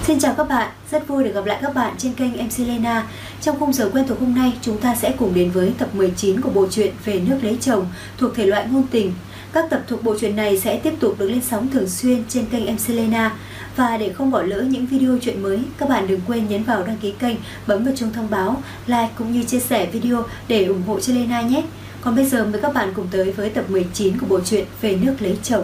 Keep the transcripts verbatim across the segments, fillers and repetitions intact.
Xin chào các bạn, rất vui được gặp lại các bạn trên kênh em xê Lena. Trong khung giờ quen thuộc hôm nay, chúng ta sẽ cùng đến với tập mười chín của bộ truyện Về nước lấy chồng thuộc thể loại ngôn tình. Các tập thuộc bộ truyện này sẽ tiếp tục được lên sóng thường xuyên trên kênh em xê Lena. Và để không bỏ lỡ những video truyện mới, các bạn đừng quên nhấn vào đăng ký kênh, bấm vào chuông thông báo, like cũng như chia sẻ video để ủng hộ cho Lena nhé. Còn bây giờ mời các bạn cùng tới với tập mười chín của bộ truyện Về nước lấy chồng.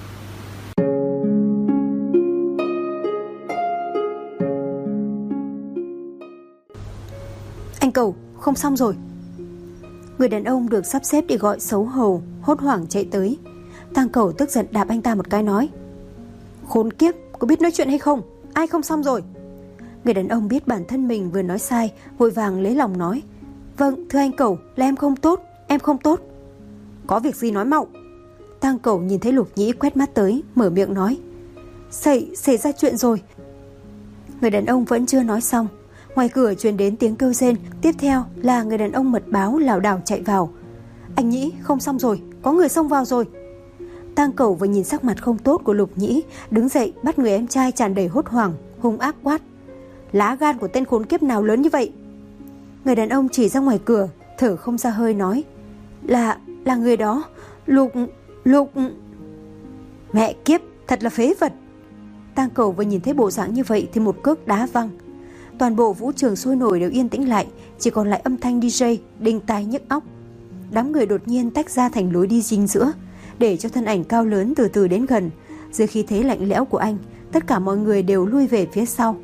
Anh Cầu, không xong rồi. Người đàn ông được sắp xếp để gọi xấu hầu hốt hoảng chạy tới. Tang Cầu tức giận đạp anh ta một cái nói: Khốn kiếp, có biết nói chuyện hay không? Ai không xong rồi? Người đàn ông biết bản thân mình vừa nói sai, vội vàng lấy lòng nói: Vâng, thưa anh Cầu, là em không tốt, em không tốt. Có việc gì nói mau. Tang Cầu nhìn thấy Lục Nhĩ quét mắt tới, mở miệng nói: Xảy, xảy ra chuyện rồi. Người đàn ông vẫn chưa nói xong, ngoài cửa truyền đến tiếng kêu rên, tiếp theo là người đàn ông mật báo lảo đảo chạy vào. Anh Nhĩ, không xong rồi, có người xông vào rồi. Tang Cầu vừa nhìn sắc mặt không tốt của Lục Nhĩ, đứng dậy bắt người em trai tràn đầy hốt hoảng, hung ác quát: Lá gan của tên khốn kiếp nào lớn như vậy? Người đàn ông chỉ ra ngoài cửa, thở không ra hơi nói: Là, là người đó, Lục, Lục... Mẹ kiếp, thật là phế vật. Tang Cầu vừa nhìn thấy bộ dạng như vậy thì một cước đá văng. Toàn bộ vũ trường sôi nổi đều yên tĩnh lại, chỉ còn lại âm thanh đi giây đinh tai nhức óc. Đám người đột nhiên tách ra thành lối đi chính giữa, để cho thân ảnh cao lớn từ từ đến gần. Dưới khí thế lạnh lẽo của anh, tất cả mọi người đều lui về phía sau.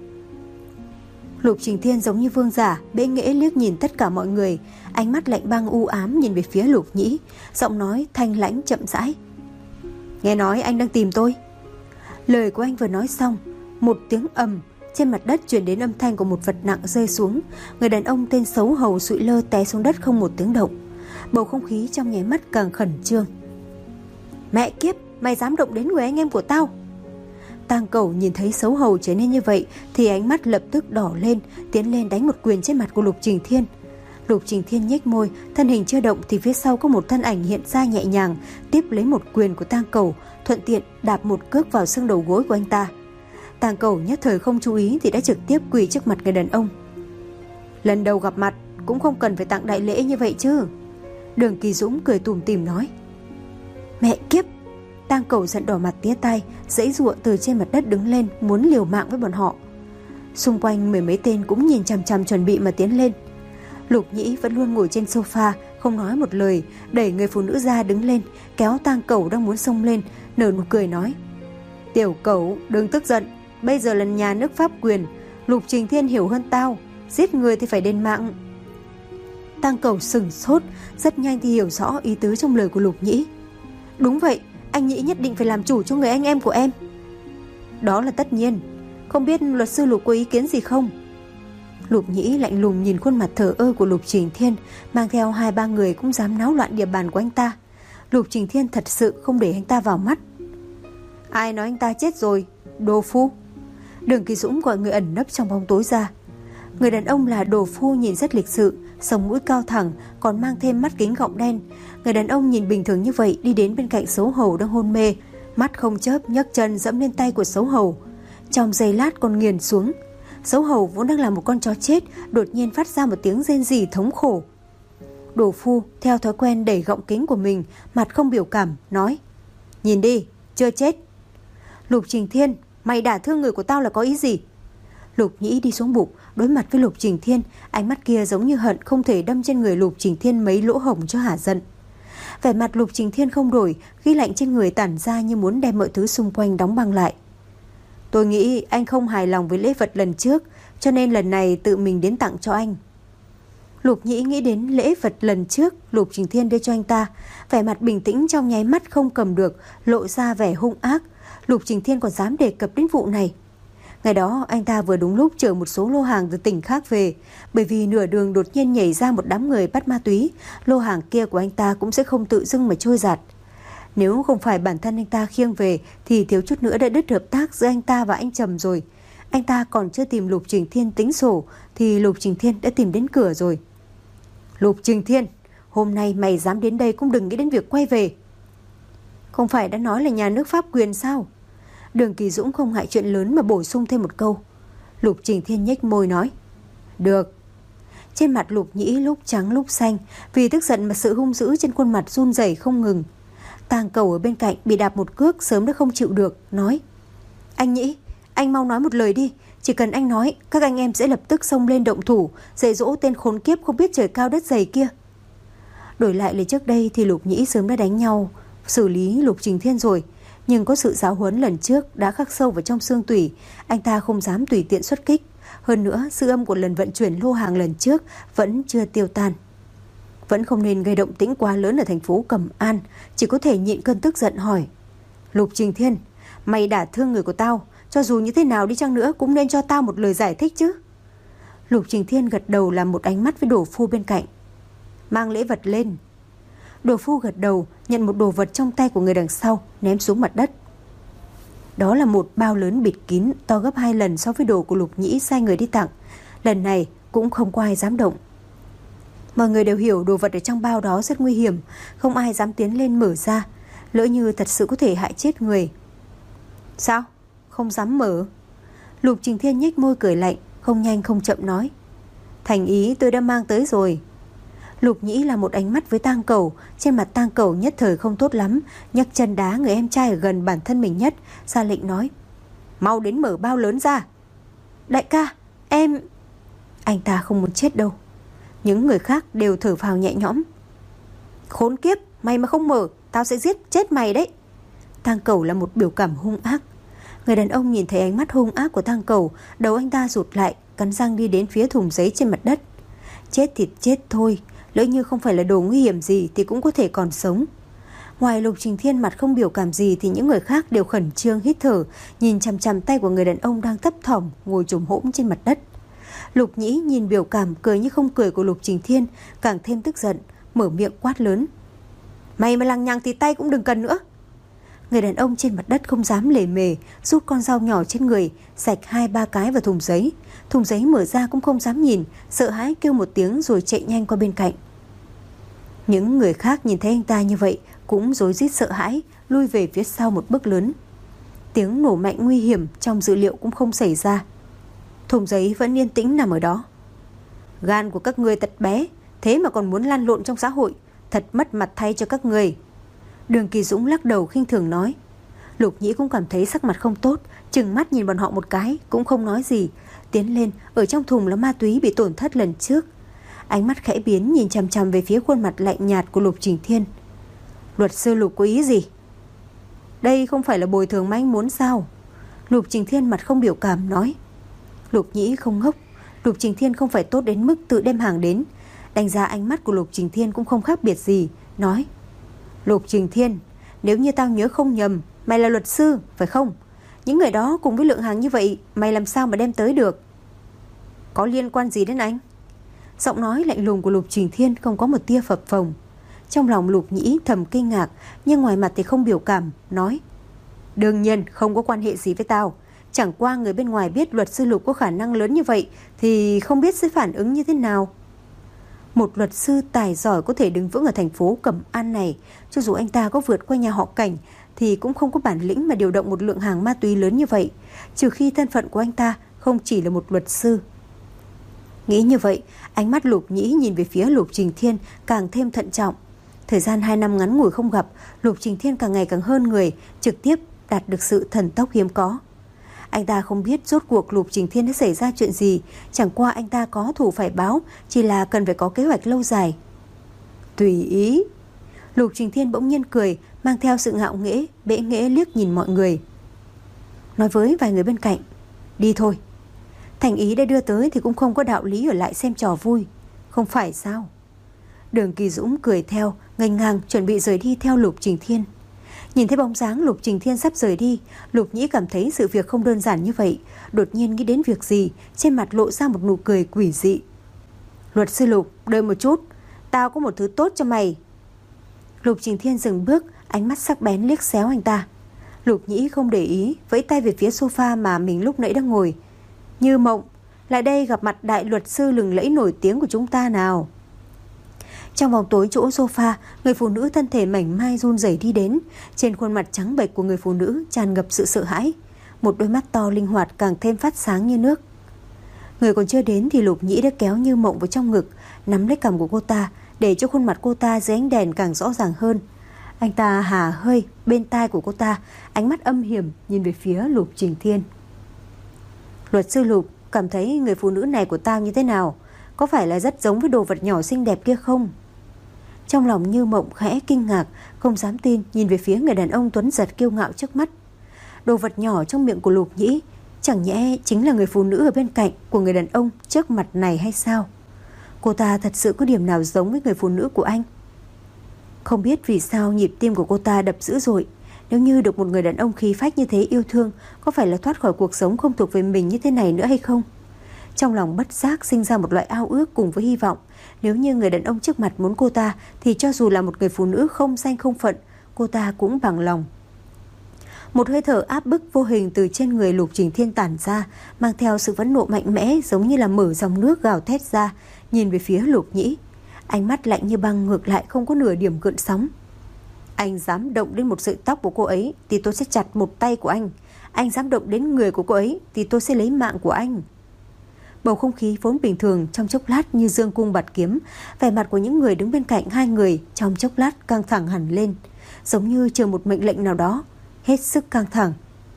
Lục Trình Thiên giống như vương giả, bẽ nghễ liếc nhìn tất cả mọi người, ánh mắt lạnh băng u ám nhìn về phía Lục Nhĩ, giọng nói thanh lãnh chậm rãi: Nghe nói anh đang tìm tôi. Lời của anh vừa nói xong, một tiếng ầm, trên mặt đất truyền đến âm thanh của một vật nặng rơi xuống. Người đàn ông tên xấu hầu sụi lơ té xuống đất không một tiếng động. Bầu không khí trong nháy mắt càng khẩn trương. Mẹ kiếp, mày dám động đến người anh em của tao? Tang Cầu nhìn thấy xấu hầu trở nên như vậy thì ánh mắt lập tức đỏ lên, tiến lên đánh một quyền trên mặt của Lục Trình Thiên. Lục Trình Thiên nhếch môi, thân hình chưa động thì phía sau có một thân ảnh hiện ra nhẹ nhàng, tiếp lấy một quyền của Tang Cầu, thuận tiện đạp một cước vào xương đầu gối của anh ta. Tang Cầu nhất thời không chú ý thì đã trực tiếp quỳ trước mặt người đàn ông. Lần đầu gặp mặt cũng không cần phải tặng đại lễ như vậy chứ. Đường Kỳ Dũng cười tủm tỉm nói. Mẹ kiếp. Tang Cầu giận đỏ mặt tía tai, giãy giụa từ trên mặt đất đứng lên, muốn liều mạng với bọn họ. Xung quanh mười mấy tên cũng nhìn chằm chằm chuẩn bị mà tiến lên. Lục Nhĩ vẫn luôn ngồi trên sofa, không nói một lời, đẩy người phụ nữ ra đứng lên, kéo Tang Cầu đang muốn xông lên, nở nụ cười nói: Tiểu Cẩu, đừng tức giận, bây giờ là nhà nước pháp quyền, Lục Trình Thiên hiểu hơn tao, giết người thì phải đền mạng. Tang Cầu sừng sốt, rất nhanh thì hiểu rõ ý tứ trong lời của Lục Nhĩ. Đúng vậy, anh Nhĩ nhất định phải làm chủ cho người anh em của em. Đó là tất nhiên, không biết luật sư Lục có ý kiến gì không? Lục Nhĩ lạnh lùng nhìn khuôn mặt thờ ơ của Lục Trình Thiên, mang theo hai ba người cũng dám náo loạn địa bàn của anh ta. Lục Trình Thiên thật sự không để anh ta vào mắt. Ai nói anh ta chết rồi, đồ phu. Đường Kỳ Dũng gọi người ẩn nấp trong bóng tối ra. Người đàn ông là đồ phu nhìn rất lịch sự, sống mũi cao thẳng, còn mang thêm mắt kính gọng đen. Người đàn ông nhìn bình thường như vậy đi đến bên cạnh xấu hầu đang hôn mê, mắt không chớp nhấc chân dẫm lên tay của xấu hầu. Trong giây lát còn nghiền xuống. Xấu hầu vốn đang là một con chó chết, đột nhiên phát ra một tiếng rên rỉ thống khổ. Đồ phu theo thói quen đẩy gọng kính của mình, mặt không biểu cảm, nói: Nhìn đi, chưa chết. Lục Trình Thiên, mày đả thương người của tao là có ý gì? Lục Nhĩ đi xuống bục, đối mặt với Lục Trình Thiên, ánh mắt kia giống như hận không thể đâm trên người Lục Trình Thiên mấy lỗ hổng cho hả giận. Vẻ mặt Lục Trình Thiên không đổi, khí lạnh trên người tản ra như muốn đem mọi thứ xung quanh đóng băng lại. Tôi nghĩ anh không hài lòng với lễ vật lần trước, cho nên lần này tự mình đến tặng cho anh. Lục Nhĩ nghĩ đến lễ vật lần trước Lục Trình Thiên đưa cho anh ta, vẻ mặt bình tĩnh trong nháy mắt không cầm được, lộ ra vẻ hung ác. Lục Trình Thiên còn dám đề cập đến vụ này. Ngày đó anh ta vừa đúng lúc chở một số lô hàng từ tỉnh khác về, bởi vì nửa đường đột nhiên nhảy ra một đám người bắt ma túy, lô hàng kia của anh ta cũng sẽ không tự dưng mà trôi giạt. Nếu không phải bản thân anh ta khiêng về thì thiếu chút nữa đã đứt hợp tác giữa anh ta và anh Trầm rồi. Anh ta còn chưa tìm Lục Trình Thiên tính sổ thì Lục Trình Thiên đã tìm đến cửa rồi. Lục Trình Thiên, hôm nay mày dám đến đây cũng đừng nghĩ đến việc quay về. Không phải đã nói là nhà nước pháp quyền sao? Đường Kỳ Dũng không ngại chuyện lớn mà bổ sung thêm một câu. Lục Trình Thiên nhếch môi nói: Được. Trên mặt Lục Nhĩ lúc trắng lúc xanh, vì tức giận mà sự hung dữ trên khuôn mặt run rẩy không ngừng. Tang Cầu ở bên cạnh bị đạp một cước sớm đã không chịu được, nói: Anh Nhĩ, anh mau nói một lời đi. Chỉ cần anh nói, các anh em sẽ lập tức xông lên động thủ, dạy dỗ tên khốn kiếp không biết trời cao đất dày kia. Đổi lại lời trước đây thì Lục Nhĩ sớm đã đánh nhau, xử lý Lục Trình Thiên rồi. Nhưng có sự giáo huấn lần trước đã khắc sâu vào trong xương tủy, anh ta không dám tùy tiện xuất kích. Hơn nữa, dư âm của lần vận chuyển lô hàng lần trước vẫn chưa tiêu tan. Vẫn không nên gây động tĩnh quá lớn ở thành phố Cẩm An, chỉ có thể nhịn cơn tức giận hỏi: Lục Trình Thiên, mày đả thương người của tao, cho dù như thế nào đi chăng nữa cũng nên cho tao một lời giải thích chứ. Lục Trình Thiên gật đầu làm một ánh mắt với Đồ Phu bên cạnh: Mang lễ vật lên. Đồ Phu gật đầu, nhận một đồ vật trong tay của người đằng sau, ném xuống mặt đất. Đó là một bao lớn bịt kín, to gấp hai lần so với đồ của Lục Nhĩ sai người đi tặng. Lần này cũng không có ai dám động. Mọi người đều hiểu đồ vật ở trong bao đó rất nguy hiểm, không ai dám tiến lên mở ra, lỡ như thật sự có thể hại chết người. Sao? Không dám mở? Lục Trình Thiên nhếch môi cười lạnh, không nhanh không chậm nói: Thành ý tôi đã mang tới rồi. Lục Nhĩ là một ánh mắt với Tang Cầu. Trên mặt Tang Cầu nhất thời không tốt lắm, nhấc chân đá người em trai ở gần bản thân mình nhất, ra lệnh nói: Mau đến mở bao lớn ra. Đại ca, em... Anh ta không muốn chết đâu. Những người khác đều thở phào nhẹ nhõm. Khốn kiếp, mày mà không mở, tao sẽ giết chết mày đấy. Tang Cầu là một biểu cảm hung ác. Người đàn ông nhìn thấy ánh mắt hung ác của Tang Cầu, đầu anh ta rụt lại, cắn răng đi đến phía thùng giấy trên mặt đất. Chết thịt chết thôi, lỡ như không phải là đồ nguy hiểm gì thì cũng có thể còn sống. Ngoài Lục Trình Thiên mặt không biểu cảm gì thì những người khác đều khẩn trương hít thở, nhìn chằm chằm tay của người đàn ông đang thấp thỏm ngồi chồm hổm trên mặt đất. Lục Nhĩ nhìn biểu cảm cười như không cười của Lục Trình Thiên, càng thêm tức giận, mở miệng quát lớn: Mày mà lằng nhằng thì tay cũng đừng cần nữa. Người đàn ông trên mặt đất không dám lề mề, rút con dao nhỏ trên người, rạch hai ba cái vào thùng giấy. Thùng giấy mở ra cũng không dám nhìn, sợ hãi kêu một tiếng rồi chạy nhanh qua bên cạnh. Những người khác nhìn thấy anh ta như vậy cũng rối rít sợ hãi, lui về phía sau một bước lớn. Tiếng nổ mạnh nguy hiểm trong dự liệu cũng không xảy ra. Thùng giấy vẫn yên tĩnh nằm ở đó. Gan của các ngươi thật bé, thế mà còn muốn lăn lộn trong xã hội, thật mất mặt thay cho các ngươi. Đường Kỳ Dũng lắc đầu khinh thường nói. Lục Nhĩ cũng cảm thấy sắc mặt không tốt, trừng mắt nhìn bọn họ một cái, cũng không nói gì. Tiến lên, ở trong thùng là ma túy bị tổn thất lần trước. Ánh mắt khẽ biến nhìn chằm chằm về phía khuôn mặt lạnh nhạt của Lục Trình Thiên. Luật sư Lục có ý gì? Đây không phải là bồi thường mà anh muốn sao? Lục Trình Thiên mặt không biểu cảm nói. Lục Nhĩ không ngốc, Lục Trình Thiên không phải tốt đến mức tự đem hàng đến. Đánh giá ánh mắt của Lục Trình Thiên cũng không khác biệt gì, nói: Lục Trình Thiên, nếu như tao nhớ không nhầm, mày là luật sư, phải không? Những người đó cùng với lượng hàng như vậy, mày làm sao mà đem tới được? Có liên quan gì đến anh? Giọng nói lạnh lùng của Lục Trình Thiên không có một tia phập phồng. Trong lòng Lục Nhĩ thầm kinh ngạc, nhưng ngoài mặt thì không biểu cảm, nói: Đương nhiên không có quan hệ gì với tao. Chẳng qua người bên ngoài biết luật sư Lục có khả năng lớn như vậy thì không biết sẽ phản ứng như thế nào. Một luật sư tài giỏi có thể đứng vững ở thành phố Cẩm An này, cho dù anh ta có vượt qua nhà họ Cảnh thì cũng không có bản lĩnh mà điều động một lượng hàng ma túy lớn như vậy, trừ khi thân phận của anh ta không chỉ là một luật sư. Nghĩ như vậy, ánh mắt Lục Nhĩ nhìn về phía Lục Trình Thiên càng thêm thận trọng. Thời gian hai năm ngắn ngủi không gặp, Lục Trình Thiên càng ngày càng hơn người, trực tiếp đạt được sự thần tốc hiếm có. Anh ta không biết rốt cuộc Lục Trình Thiên đã xảy ra chuyện gì, chẳng qua anh ta có thù phải báo, chỉ là cần phải có kế hoạch lâu dài. Tùy ý. Lục Trình Thiên bỗng nhiên cười, mang theo sự ngạo nghễ, bẽ nghễ liếc nhìn mọi người. Nói với vài người bên cạnh: Đi thôi. Thành ý đã đưa tới thì cũng không có đạo lý ở lại xem trò vui, không phải sao? Đường Kỳ Dũng cười theo, nghênh ngang chuẩn bị rời đi theo Lục Trình Thiên. Nhìn thấy bóng dáng Lục Trình Thiên sắp rời đi, Lục Nhĩ cảm thấy sự việc không đơn giản như vậy, đột nhiên nghĩ đến việc gì, trên mặt lộ ra một nụ cười quỷ dị. Luật sư Lục, đợi một chút, tao có một thứ tốt cho mày. Lục Trình Thiên dừng bước, ánh mắt sắc bén liếc xéo anh ta. Lục Nhĩ không để ý, vẫy tay về phía sofa mà mình lúc nãy đang ngồi. Như mộng, lại đây gặp mặt đại luật sư lừng lẫy nổi tiếng của chúng ta nào. Trong vòng tối chỗ sofa, người phụ nữ thân thể mảnh mai run rẩy đi đến. Trên khuôn mặt trắng bệch của người phụ nữ tràn ngập sự sợ hãi. Một đôi mắt to linh hoạt càng thêm phát sáng như nước. Người còn chưa đến thì Lục Nhĩ đã kéo Như Mộng vào trong ngực, nắm lấy cằm của cô ta, để cho khuôn mặt cô ta dưới ánh đèn càng rõ ràng hơn. Anh ta hà hơi bên tai của cô ta, ánh mắt âm hiểm nhìn về phía Lục Trình Thiên. Luật sư Lục, cảm thấy người phụ nữ này của tao như thế nào? Có phải là rất giống với đồ vật nhỏ xinh đẹp kia không? Trong lòng Như Mộng khẽ kinh ngạc, không dám tin nhìn về phía người đàn ông tuấn giật kiêu ngạo trước mắt. Đồ vật nhỏ trong miệng của Lục Nhĩ chẳng nhẽ chính là người phụ nữ ở bên cạnh của người đàn ông trước mặt này hay sao? Cô ta thật sự có điểm nào giống với người phụ nữ của anh? Không biết vì sao nhịp tim của cô ta đập dữ dội. Nếu như được một người đàn ông khí phách như thế yêu thương, có phải là thoát khỏi cuộc sống không thuộc về mình như thế này nữa hay không? Trong lòng bất giác sinh ra một loại ao ước cùng với hy vọng. Nếu như người đàn ông trước mặt muốn cô ta, thì cho dù là một người phụ nữ không danh không phận, cô ta cũng bằng lòng. Một hơi thở áp bức vô hình từ trên người Lục Trình Thiên tản ra, mang theo sự phẫn nộ mạnh mẽ, giống như là mở dòng nước gào thét ra, nhìn về phía Lục Nhĩ. Ánh mắt lạnh như băng, ngược lại không có nửa điểm gợn sóng. Anh dám động đến một sợi tóc của cô ấy thì tôi sẽ chặt một tay của anh. Anh dám động đến người của cô ấy thì tôi sẽ lấy mạng của anh. Bầu không khí vốn bình thường trong chốc lát như dương cung bạt kiếm. Vẻ mặt của những người đứng bên cạnh hai người trong chốc lát căng thẳng hẳn lên, giống như chờ một mệnh lệnh nào đó, hết sức căng thẳng.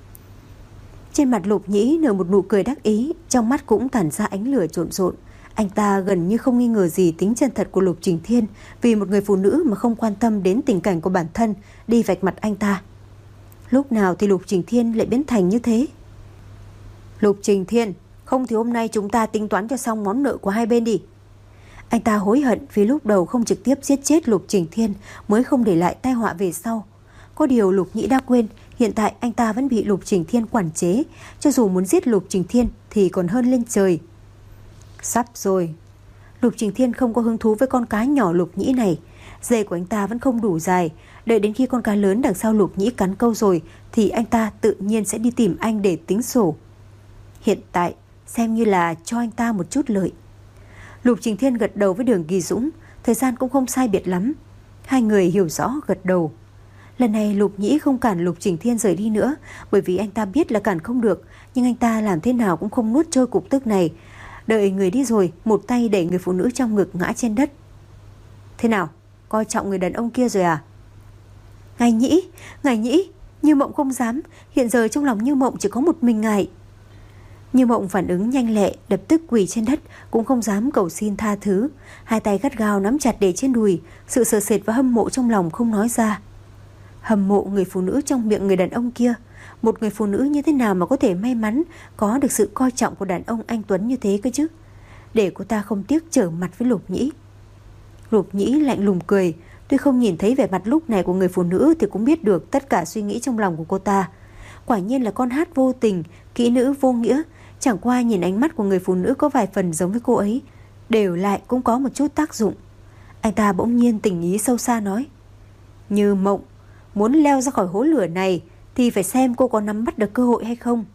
Trên mặt Lục Nhĩ nở một nụ cười đắc ý, trong mắt cũng tản ra ánh lửa trộn rộn. Anh ta gần như không nghi ngờ gì tính chân thật của Lục Trình Thiên, vì một người phụ nữ mà không quan tâm đến tình cảnh của bản thân đi vạch mặt anh ta. Lúc nào thì Lục Trình Thiên lại biến thành như thế? Lục Trình Thiên, không thì hôm nay chúng ta tính toán cho xong món nợ của hai bên đi. Anh ta hối hận vì lúc đầu không trực tiếp giết chết Lục Trình Thiên, mới không để lại tai họa về sau. Có điều Lục Nhĩ đã quên, hiện tại anh ta vẫn bị Lục Trình Thiên quản chế, cho dù muốn giết Lục Trình Thiên thì còn hơn lên trời. Sắp rồi. Lục Trình Thiên không có hứng thú với con cá nhỏ Lục Nhĩ này. Dây của anh ta vẫn không đủ dài. Đợi đến khi con cá lớn đằng sau Lục Nhĩ cắn câu rồi thì anh ta tự nhiên sẽ đi tìm anh để tính sổ. Hiện tại xem như là cho anh ta một chút lợi. Lục Trình Thiên gật đầu với Đường Kỳ Dũng. Thời gian cũng không sai biệt lắm. Hai người hiểu rõ gật đầu. Lần này Lục Nhĩ không cản Lục Trình Thiên rời đi nữa, bởi vì anh ta biết là cản không được. Nhưng anh ta làm thế nào cũng không nuốt trôi cục tức này. Đợi người đi rồi, một tay đẩy người phụ nữ trong ngực ngã trên đất. Thế nào, coi trọng người đàn ông kia rồi à? Ngài Nhĩ, Ngài Nhĩ, Như Mộng không dám. Hiện giờ trong lòng Như Mộng chỉ có một mình ngài. Như Mộng phản ứng nhanh lẹ, lập tức quỳ trên đất, cũng không dám cầu xin tha thứ. Hai tay gắt gao nắm chặt để trên đùi, sự sợ sệt và hâm mộ trong lòng không nói ra. Hâm mộ người phụ nữ trong miệng người đàn ông kia. Một người phụ nữ như thế nào mà có thể may mắn có được sự coi trọng của đàn ông anh tuấn như thế cơ chứ? Để cô ta không tiếc trở mặt với Lục Nhĩ. Lục Nhĩ lạnh lùng cười. Tuy không nhìn thấy vẻ mặt lúc này của người phụ nữ thì cũng biết được tất cả suy nghĩ trong lòng của cô ta. Quả nhiên là con hát vô tình, kỹ nữ vô nghĩa. Chẳng qua nhìn ánh mắt của người phụ nữ có vài phần giống với cô ấy, đều lại cũng có một chút tác dụng. Anh ta bỗng nhiên tình ý sâu xa nói: Như Mộng, muốn leo ra khỏi hố lửa này thì phải xem cô có nắm bắt được cơ hội hay không.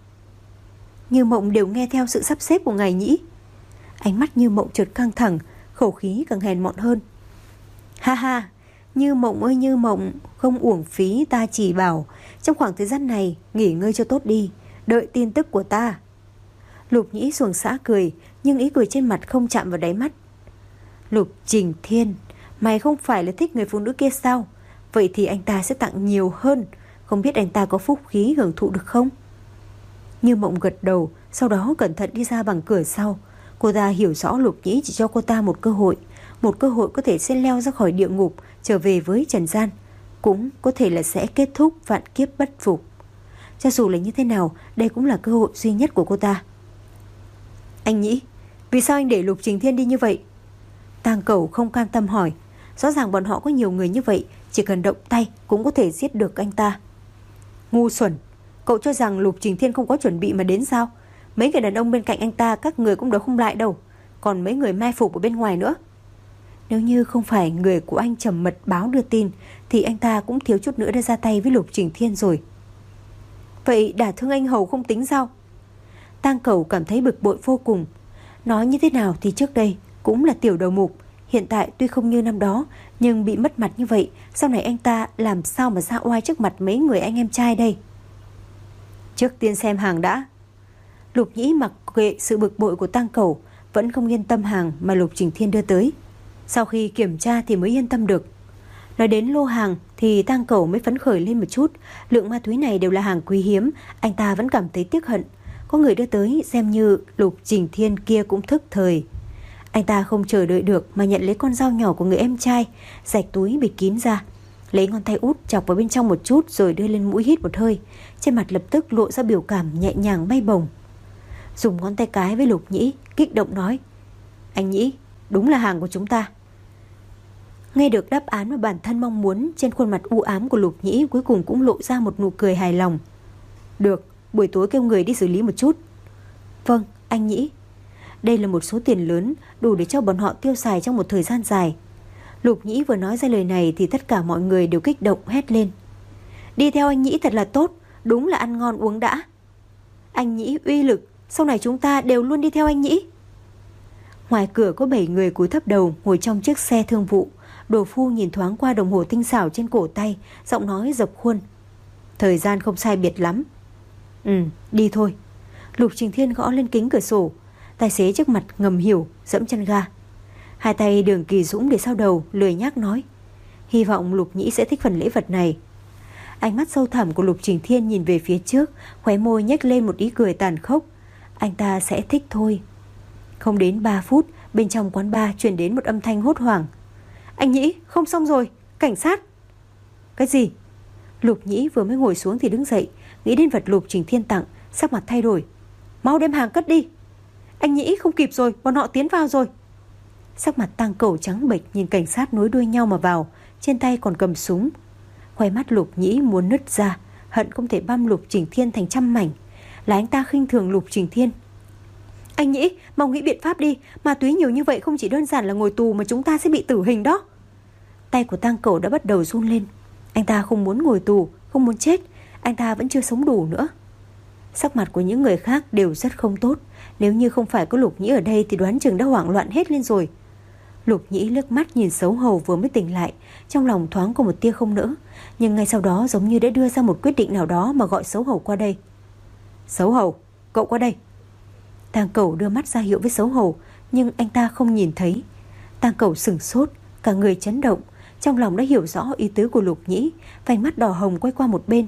Như Mộng đều nghe theo sự sắp xếp của ngài Nhĩ. Ánh mắt Như Mộng chợt căng thẳng, khẩu khí càng hèn mọn hơn. Ha ha, Như Mộng ơi Như Mộng, không uổng phí ta chỉ bảo. Trong khoảng thời gian này nghỉ ngơi cho tốt đi, đợi tin tức của ta. Lục Nhĩ xuồng xã cười, nhưng ý cười trên mặt không chạm vào đáy mắt. Lục Trình Thiên, mày không phải là thích người phụ nữ kia sao? Vậy thì anh ta sẽ tặng nhiều hơn. Không biết anh ta có phúc khí hưởng thụ được không? Như Mộng gật đầu, sau đó cẩn thận đi ra bằng cửa sau. Cô ta hiểu rõ Lục Nhĩ chỉ cho cô ta một cơ hội, một cơ hội có thể sẽ leo ra khỏi địa ngục, trở về với trần gian, cũng có thể là sẽ kết thúc vạn kiếp bất phục. Cho dù là như thế nào, đây cũng là cơ hội duy nhất của cô ta. Anh Nhĩ, vì sao anh để Lục Trình Thiên đi như vậy? Tang Cẩu không cam tâm hỏi. Rõ ràng bọn họ có nhiều người như vậy, chỉ cần động tay cũng có thể giết được anh ta. Ngu xuẩn, cậu cho rằng Lục Trình Thiên không có chuẩn bị mà đến sao? Mấy người đàn ông bên cạnh anh ta các người cũng đấu không lại đâu, còn mấy người mai phục ở bên ngoài nữa. Nếu như không phải người của anh trầm mật báo đưa tin thì anh ta cũng thiếu chút nữa đã ra tay với Lục Trình Thiên rồi. Vậy đả thương anh hầu không tính sao? Tang Cẩu cảm thấy bực bội vô cùng. Nói như thế nào thì trước đây cũng là tiểu đầu mục, hiện tại tuy không như năm đó, nhưng bị mất mặt như vậy, sau này anh ta làm sao mà ra oai trước mặt mấy người anh em trai đây? Trước tiên xem hàng đã. Lục Nhĩ mặc kệ sự bực bội của Tang Cẩu, vẫn không yên tâm hàng mà Lục Trình Thiên đưa tới. Sau khi kiểm tra thì mới yên tâm được. Nói đến lô hàng thì Tang Cẩu mới phấn khởi lên một chút. Lượng ma túy này đều là hàng quý hiếm, anh ta vẫn cảm thấy tiếc hận. Có người đưa tới xem như Lục Trình Thiên kia cũng thức thời. Anh ta không chờ đợi được mà nhận lấy con dao nhỏ của người em trai, rạch túi bịt kín ra, lấy ngón tay út chọc vào bên trong một chút rồi đưa lên mũi hít một hơi. Trên mặt lập tức lộ ra biểu cảm nhẹ nhàng bay bổng. Dùng ngón tay cái với Lục Nhĩ, kích động nói: "Anh Nhĩ, đúng là hàng của chúng ta." Nghe được đáp án mà bản thân mong muốn, trên khuôn mặt u ám của Lục Nhĩ cuối cùng cũng lộ ra một nụ cười hài lòng. "Được, buổi tối kêu người đi xử lý một chút." "Vâng, anh Nhĩ." Đây là một số tiền lớn, đủ để cho bọn họ tiêu xài trong một thời gian dài. Lục Nhĩ vừa nói ra lời này thì tất cả mọi người đều kích động hét lên: "Đi theo anh Nhĩ thật là tốt, đúng là ăn ngon uống đã. Anh Nhĩ uy lực, sau này chúng ta đều luôn đi theo anh Nhĩ." Ngoài cửa có bảy người cúi thấp đầu ngồi trong chiếc xe thương vụ. Đồ phu nhìn thoáng qua đồng hồ tinh xảo trên cổ tay, giọng nói dập khuôn: "Thời gian không sai biệt lắm." "Ừ, đi thôi." Lục Trình Thiên gõ lên kính cửa sổ. Tài xế trước mặt ngầm hiểu, dẫm chân ga. Hai tay Đường Kỳ Dũng để sau đầu, lười nhác nói: "Hy vọng Lục Nhĩ sẽ thích phần lễ vật này." Ánh mắt sâu thẳm của Lục Trình Thiên nhìn về phía trước, khóe môi nhếch lên một ý cười tàn khốc. Anh ta sẽ thích thôi. Không đến ba phút, bên trong quán bar truyền đến một âm thanh hốt hoảng: "Anh Nhĩ, không xong rồi, cảnh sát!" "Cái gì?" Lục Nhĩ vừa mới ngồi xuống thì đứng dậy, nghĩ đến vật Lục Trình Thiên tặng, sắc mặt thay đổi: "Mau đem hàng cất đi." "Anh Nhĩ, không kịp rồi, bọn họ tiến vào rồi." Sắc mặt Tang Cẩu trắng bệch nhìn cảnh sát nối đuôi nhau mà vào, trên tay còn cầm súng. Khóe mắt Lục Nhĩ muốn nứt ra, hận không thể băm Lục Trình Thiên thành trăm mảnh. Là anh ta khinh thường Lục Trình Thiên. "Anh Nhĩ, mau nghĩ biện pháp đi, ma túy nhiều như vậy không chỉ đơn giản là ngồi tù mà chúng ta sẽ bị tử hình đó." Tay của Tang Cẩu đã bắt đầu run lên. Anh ta không muốn ngồi tù, không muốn chết, anh ta vẫn chưa sống đủ nữa. Sắc mặt của những người khác đều rất không tốt. Nếu như không phải có Lục Nhĩ ở đây thì đoán chừng đã hoảng loạn hết lên rồi. Lục Nhĩ liếc mắt nhìn Sấu Hầu vừa mới tỉnh lại, trong lòng thoáng có một tia không nỡ, nhưng ngay sau đó giống như đã đưa ra một quyết định nào đó mà gọi Sấu Hầu qua đây. "Sấu Hầu, cậu qua đây." Tang Cẩu đưa mắt ra hiệu với Sấu Hầu, nhưng anh ta không nhìn thấy. Tang Cẩu sửng sốt, cả người chấn động, trong lòng đã hiểu rõ ý tứ của Lục Nhĩ, vành mắt đỏ hồng quay qua một bên.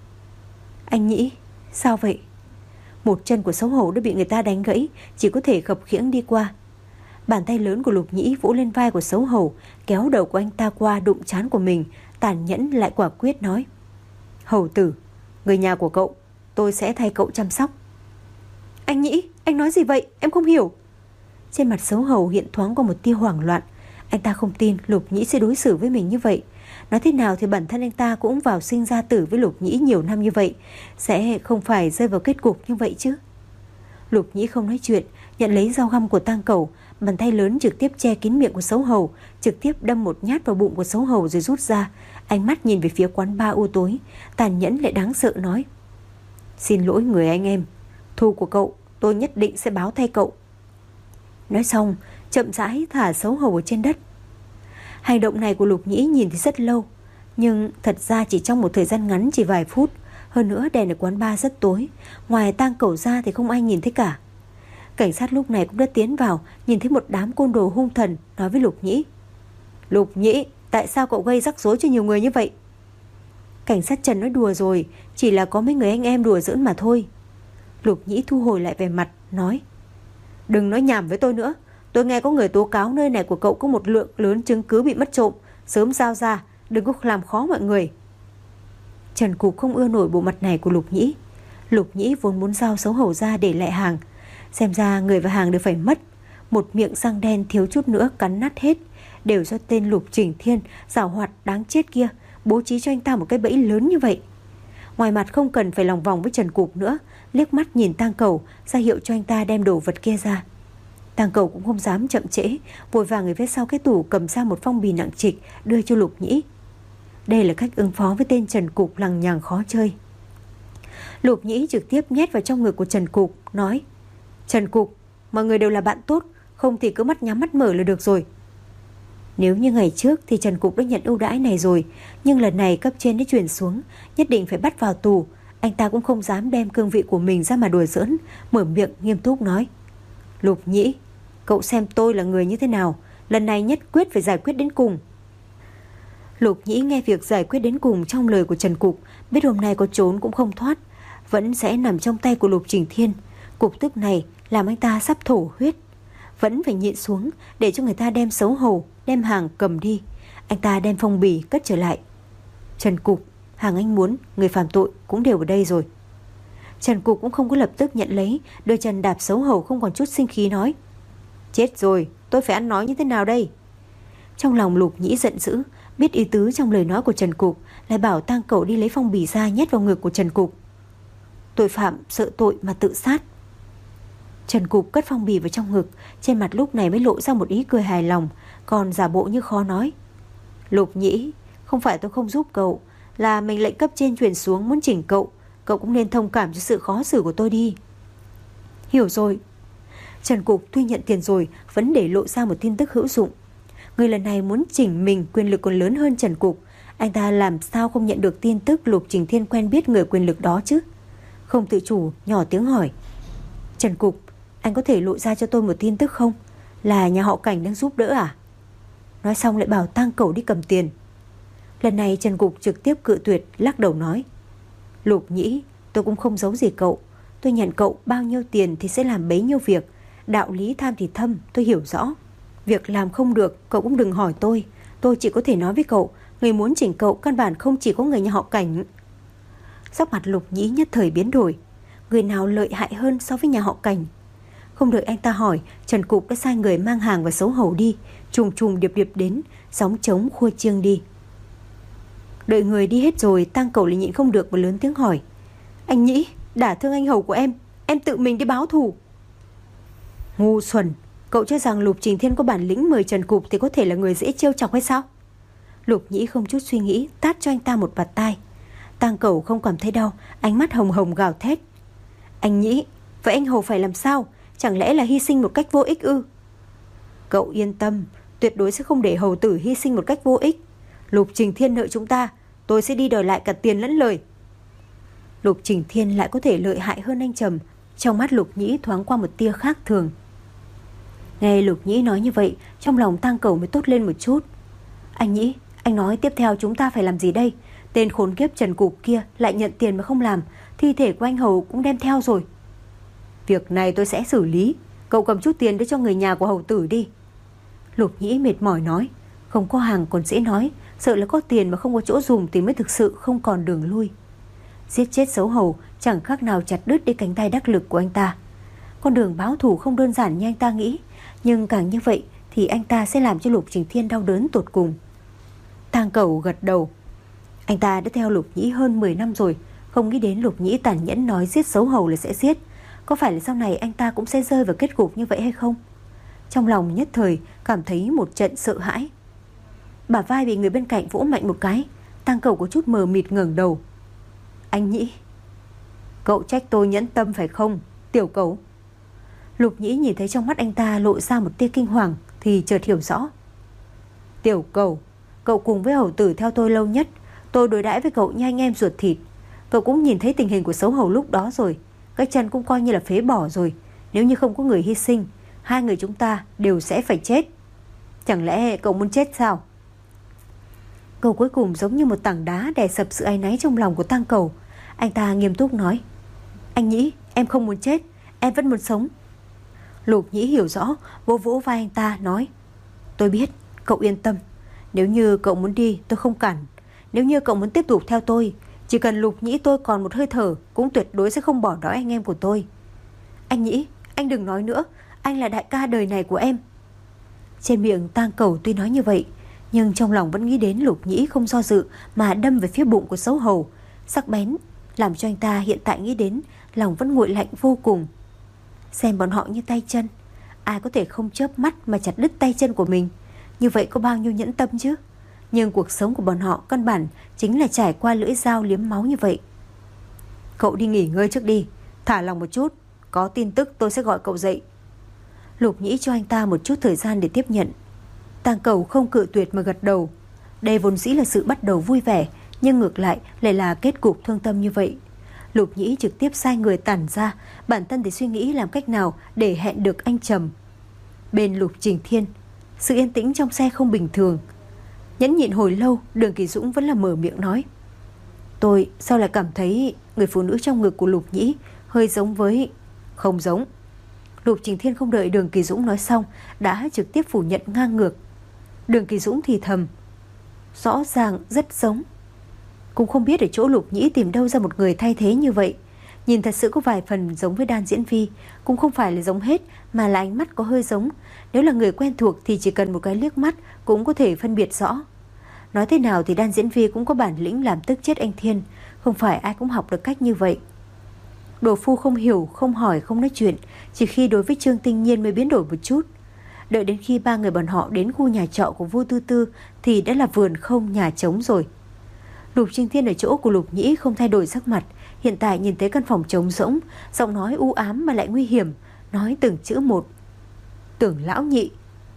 "Anh Nhĩ, sao vậy?" Một chân của Sấu Hầu đã bị người ta đánh gãy, chỉ có thể khập khiễng đi qua. Bàn tay lớn của Lục Nhĩ vỗ lên vai của Sấu Hầu, kéo đầu của anh ta qua đụng trán của mình, tàn nhẫn lại quả quyết nói: "Hầu tử, người nhà của cậu, tôi sẽ thay cậu chăm sóc." "Anh Nhĩ, anh nói gì vậy? Em không hiểu." Trên mặt Sấu Hầu hiện thoáng qua một tia hoảng loạn. Anh ta không tin Lục Nhĩ sẽ đối xử với mình như vậy. Nói thế nào thì bản thân anh ta cũng vào sinh ra tử với Lục Nhĩ nhiều năm như vậy, sẽ không phải rơi vào kết cục như vậy chứ. Lục Nhĩ không nói chuyện, nhận lấy dao găm của Tang Cẩu, bàn tay lớn trực tiếp che kín miệng của Sấu Hầu, trực tiếp đâm một nhát vào bụng của Sấu Hầu rồi rút ra. Ánh mắt nhìn về phía quán bar u tối, tàn nhẫn lại đáng sợ nói: "Xin lỗi người anh em, thù của cậu tôi nhất định sẽ báo thay cậu." Nói xong, chậm rãi thả Sấu Hầu ở trên đất. Hành động này của Lục Nhĩ nhìn thì rất lâu, nhưng thật ra chỉ trong một thời gian ngắn, chỉ vài phút. Hơn nữa đèn ở quán bar rất tối, ngoài Tang Cẩu ra thì không ai nhìn thấy cả. Cảnh sát lúc này cũng đã tiến vào, nhìn thấy một đám côn đồ hung thần, nói với Lục Nhĩ: "Lục Nhĩ, tại sao cậu gây rắc rối cho nhiều người như vậy?" Cảnh sát Trần nói đùa rồi, chỉ là có mấy người anh em đùa giỡn mà thôi. Lục Nhĩ thu hồi lại vẻ mặt, nói: "Đừng nói nhảm với tôi nữa. Tôi nghe có người tố cáo nơi này của cậu có một lượng lớn chứng cứ bị mất trộm. Sớm giao ra, đừng có làm khó mọi người." Trần Cục không ưa nổi bộ mặt này của Lục Nhĩ. Lục Nhĩ vốn muốn giao Sấu Hầu ra để lại hàng, xem ra người và hàng đều phải mất. Một miệng răng đen thiếu chút nữa cắn nát hết, đều do tên Lục Trình Thiên giảo hoạt đáng chết kia bố trí cho anh ta một cái bẫy lớn như vậy. Ngoài mặt không cần phải lòng vòng với Trần Cục nữa, liếc mắt nhìn Tang Cẩu, ra hiệu cho anh ta đem đồ vật kia ra. Tang Cẩu cũng không dám chậm trễ, vội vàng người phía sau cái tủ cầm ra một phong bì nặng trịch đưa cho Lục Nhĩ. Đây là cách ứng phó với tên Trần Cục lằng nhằng khó chơi. Lục Nhĩ trực tiếp nhét vào trong ngực của Trần Cục, nói: "Trần Cục, mọi người đều là bạn tốt, không thì cứ mắt nhắm mắt mở là được rồi." Nếu như ngày trước thì Trần Cục đã nhận ưu đãi này rồi, nhưng lần này cấp trên đã chuyển xuống, nhất định phải bắt vào tù. Anh ta cũng không dám đem cương vị của mình ra mà đùa giỡn, mở miệng nghiêm túc nói: Lục Nhĩ, cậu xem tôi là người như thế nào, lần này nhất quyết phải giải quyết đến cùng. Lục Nhĩ nghe việc giải quyết đến cùng trong lời của Trần Cục, biết hôm nay có trốn cũng không thoát, vẫn sẽ nằm trong tay của Lục Trình Thiên. Cục tức này làm anh ta sắp thổ huyết, vẫn phải nhịn xuống để cho người ta đem xấu hổ, đem hàng cầm đi. Anh ta đem phong bì cất trở lại. Trần Cục, hàng anh muốn, người phạm tội cũng đều ở đây rồi. Trần Cục cũng không có lập tức nhận lấy, đôi chân đạp xấu hổ không còn chút sinh khí nói: Chết rồi, tôi phải ăn nói như thế nào đây? Trong lòng Lục Nhĩ giận dữ, biết ý tứ trong lời nói của Trần Cục, lại bảo tang cậu đi lấy phong bì ra nhét vào ngực của Trần Cục. Tội phạm sợ tội mà tự sát. Trần Cục cất phong bì vào trong ngực, trên mặt lúc này mới lộ ra một ý cười hài lòng, còn giả bộ như khó nói: Lục Nhĩ, không phải tôi không giúp cậu, là mệnh lệnh cấp trên truyền xuống muốn chỉnh cậu, cậu cũng nên thông cảm cho sự khó xử của tôi đi. Hiểu rồi. Trần Cục tuy nhận tiền rồi vẫn để lộ ra một tin tức hữu dụng. Người lần này muốn chỉnh mình quyền lực còn lớn hơn Trần Cục, anh ta làm sao không nhận được tin tức Lục Trình Thiên quen biết người quyền lực đó chứ? Không tự chủ nhỏ tiếng hỏi: Trần Cục, anh có thể lộ ra cho tôi một tin tức không? Là nhà họ Cảnh đang giúp đỡ à? Nói xong lại bảo tang cẩu đi cầm tiền. Lần này Trần Cục trực tiếp cự tuyệt, lắc đầu nói: Lục Nhĩ, tôi cũng không giấu gì cậu, tôi nhận cậu bao nhiêu tiền thì sẽ làm bấy nhiêu việc, đạo lý tham thì thâm, tôi hiểu rõ. Việc làm không được cậu cũng đừng hỏi tôi, tôi chỉ có thể nói với cậu, người muốn chỉnh cậu căn bản không chỉ có người nhà họ Cảnh. Sắc mặt Lục Nhĩ nhất thời biến đổi, người nào lợi hại hơn so với nhà họ Cảnh? Không đợi anh ta hỏi, Trần Cục đã sai người mang hàng và xấu hổ đi, trùng trùng điệp điệp đến, sóng trống khua chiêng đi. Đợi người đi hết rồi, tang cẩu lại nhịn không được và lớn tiếng hỏi: Anh Nhĩ, đả thương anh hầu của em, em tự mình đi báo thù. Ngu xuẩn, cậu cho rằng Lục Trình Thiên có bản lĩnh mời Trần Cục thì có thể là người dễ trêu chọc hay sao? Lục Nhĩ không chút suy nghĩ tát cho anh ta một bạt tai. Tang cẩu không cảm thấy đau, ánh mắt hồng hồng gào thét: Anh Nhĩ, vậy anh hầu phải làm sao? Chẳng lẽ là hy sinh một cách vô ích ư? Cậu yên tâm, tuyệt đối sẽ không để hầu tử hy sinh một cách vô ích. Lục Trình Thiên nợ chúng ta, tôi sẽ đi đòi lại cả tiền lẫn lời. Lục Trình Thiên lại có thể lợi hại hơn anh Trầm. Trong mắt Lục Nhĩ thoáng qua một tia khác thường. Nghe Lục Nhĩ nói như vậy, trong lòng tang cẩu mới tốt lên một chút. Anh Nhĩ, anh nói tiếp theo chúng ta phải làm gì đây? Tên khốn kiếp Trần Cục kia lại nhận tiền mà không làm, thi thể của anh hầu cũng đem theo rồi. Việc này tôi sẽ xử lý, cậu cầm chút tiền đưa cho người nhà của hầu tử đi. Lục Nhĩ mệt mỏi nói. Không có hàng còn dễ nói, sợ là có tiền mà không có chỗ dùng thì mới thực sự không còn đường lui. Giết chết xấu hầu chẳng khác nào chặt đứt đi cánh tay đắc lực của anh ta. Con đường báo thù không đơn giản như anh ta nghĩ, nhưng càng như vậy thì anh ta sẽ làm cho Lục Trình Thiên đau đớn tột cùng. Tang cẩu gật đầu. Anh ta đã theo Lục Nhĩ hơn mười năm rồi, không nghĩ đến Lục Nhĩ tàn nhẫn nói giết xấu hầu là sẽ giết. Có phải là sau này anh ta cũng sẽ rơi vào kết cục như vậy hay không? Trong lòng nhất thời cảm thấy một trận sợ hãi. Bả vai bị người bên cạnh vỗ mạnh một cái, tang cẩu có chút mờ mịt ngẩng đầu. Anh Nhĩ, cậu trách tôi nhẫn tâm phải không, tiểu cẩu? Lục Nhĩ nhìn thấy trong mắt anh ta lộ ra một tia kinh hoàng thì chợt hiểu rõ. Tiểu cẩu, cậu cùng với hầu tử theo tôi lâu nhất, tôi đối đãi với cậu như anh em ruột thịt. Cậu cũng nhìn thấy tình hình của xấu hầu lúc đó rồi, cái chân cũng coi như là phế bỏ rồi. Nếu như không có người hy sinh, hai người chúng ta đều sẽ phải chết. Chẳng lẽ cậu muốn chết sao? Câu cuối cùng giống như một tảng đá đè sập sự áy náy trong lòng của tang cẩu. Anh ta nghiêm túc nói: Anh Nhĩ, em không muốn chết, em vẫn muốn sống. Lục Nhĩ hiểu rõ, vỗ vỗ vai anh ta nói: Tôi biết, cậu yên tâm. Nếu như cậu muốn đi tôi không cản. Nếu như cậu muốn tiếp tục theo tôi, chỉ cần Lục Nhĩ tôi còn một hơi thở, cũng tuyệt đối sẽ không bỏ đói anh em của tôi. Anh Nhĩ, anh đừng nói nữa, anh là đại ca đời này của em. Trên miệng tang cẩu tuy nói như vậy, nhưng trong lòng vẫn nghĩ đến Lục Nhĩ không do dự mà đâm về phía bụng của xấu hầu, sắc bén làm cho anh ta hiện tại nghĩ đến lòng vẫn nguội lạnh vô cùng. Xem bọn họ như tay chân, ai có thể không chớp mắt mà chặt đứt tay chân của mình? Như vậy có bao nhiêu nhẫn tâm chứ? Nhưng cuộc sống của bọn họ căn bản chính là trải qua lưỡi dao liếm máu như vậy. Cậu đi nghỉ ngơi trước đi, thả lòng một chút, có tin tức tôi sẽ gọi cậu dậy. Lục Nhĩ cho anh ta một chút thời gian để tiếp nhận. Tang cẩu không cự tuyệt mà gật đầu. Đây vốn dĩ là sự bắt đầu vui vẻ, nhưng ngược lại lại là kết cục thương tâm như vậy. Lục Nhĩ trực tiếp sai người tản ra, bản thân thì suy nghĩ làm cách nào để hẹn được anh Trầm. Bên Lục Trình Thiên, sự yên tĩnh trong xe không bình thường. Nhẫn nhịn hồi lâu, Đường Kỳ Dũng vẫn là mở miệng nói: Tôi sao lại cảm thấy người phụ nữ trong ngực của Lục Nhĩ hơi giống với... Không giống. Lục Trình Thiên không đợi Đường Kỳ Dũng nói xong đã trực tiếp phủ nhận ngang ngược. Đường Kỳ Dũng thì thầm: Rõ ràng rất giống. Cũng không biết ở chỗ Lục Nhĩ tìm đâu ra một người thay thế như vậy. Nhìn thật sự có vài phần giống với Đan Diễn Vi, cũng không phải là giống hết, mà là ánh mắt có hơi giống. Nếu là người quen thuộc thì chỉ cần một cái liếc mắt cũng có thể phân biệt rõ. Nói thế nào thì Đan Diễn Vi cũng có bản lĩnh làm tức chết anh Thiên, không phải ai cũng học được cách như vậy. Đồ Phu không hiểu, không hỏi, không nói chuyện, chỉ khi đối với Trương Tinh Nhiên mới biến đổi một chút. Đợi đến khi ba người bọn họ đến khu nhà trọ của Vu Tư Tư thì đã là vườn không nhà trống rồi. Lục Trình Thiên ở chỗ của Lục Nhĩ không thay đổi sắc mặt. Hiện tại nhìn thấy căn phòng trống rỗng, giọng nói u ám mà lại nguy hiểm, nói từng chữ một: Tưởng lão nhị,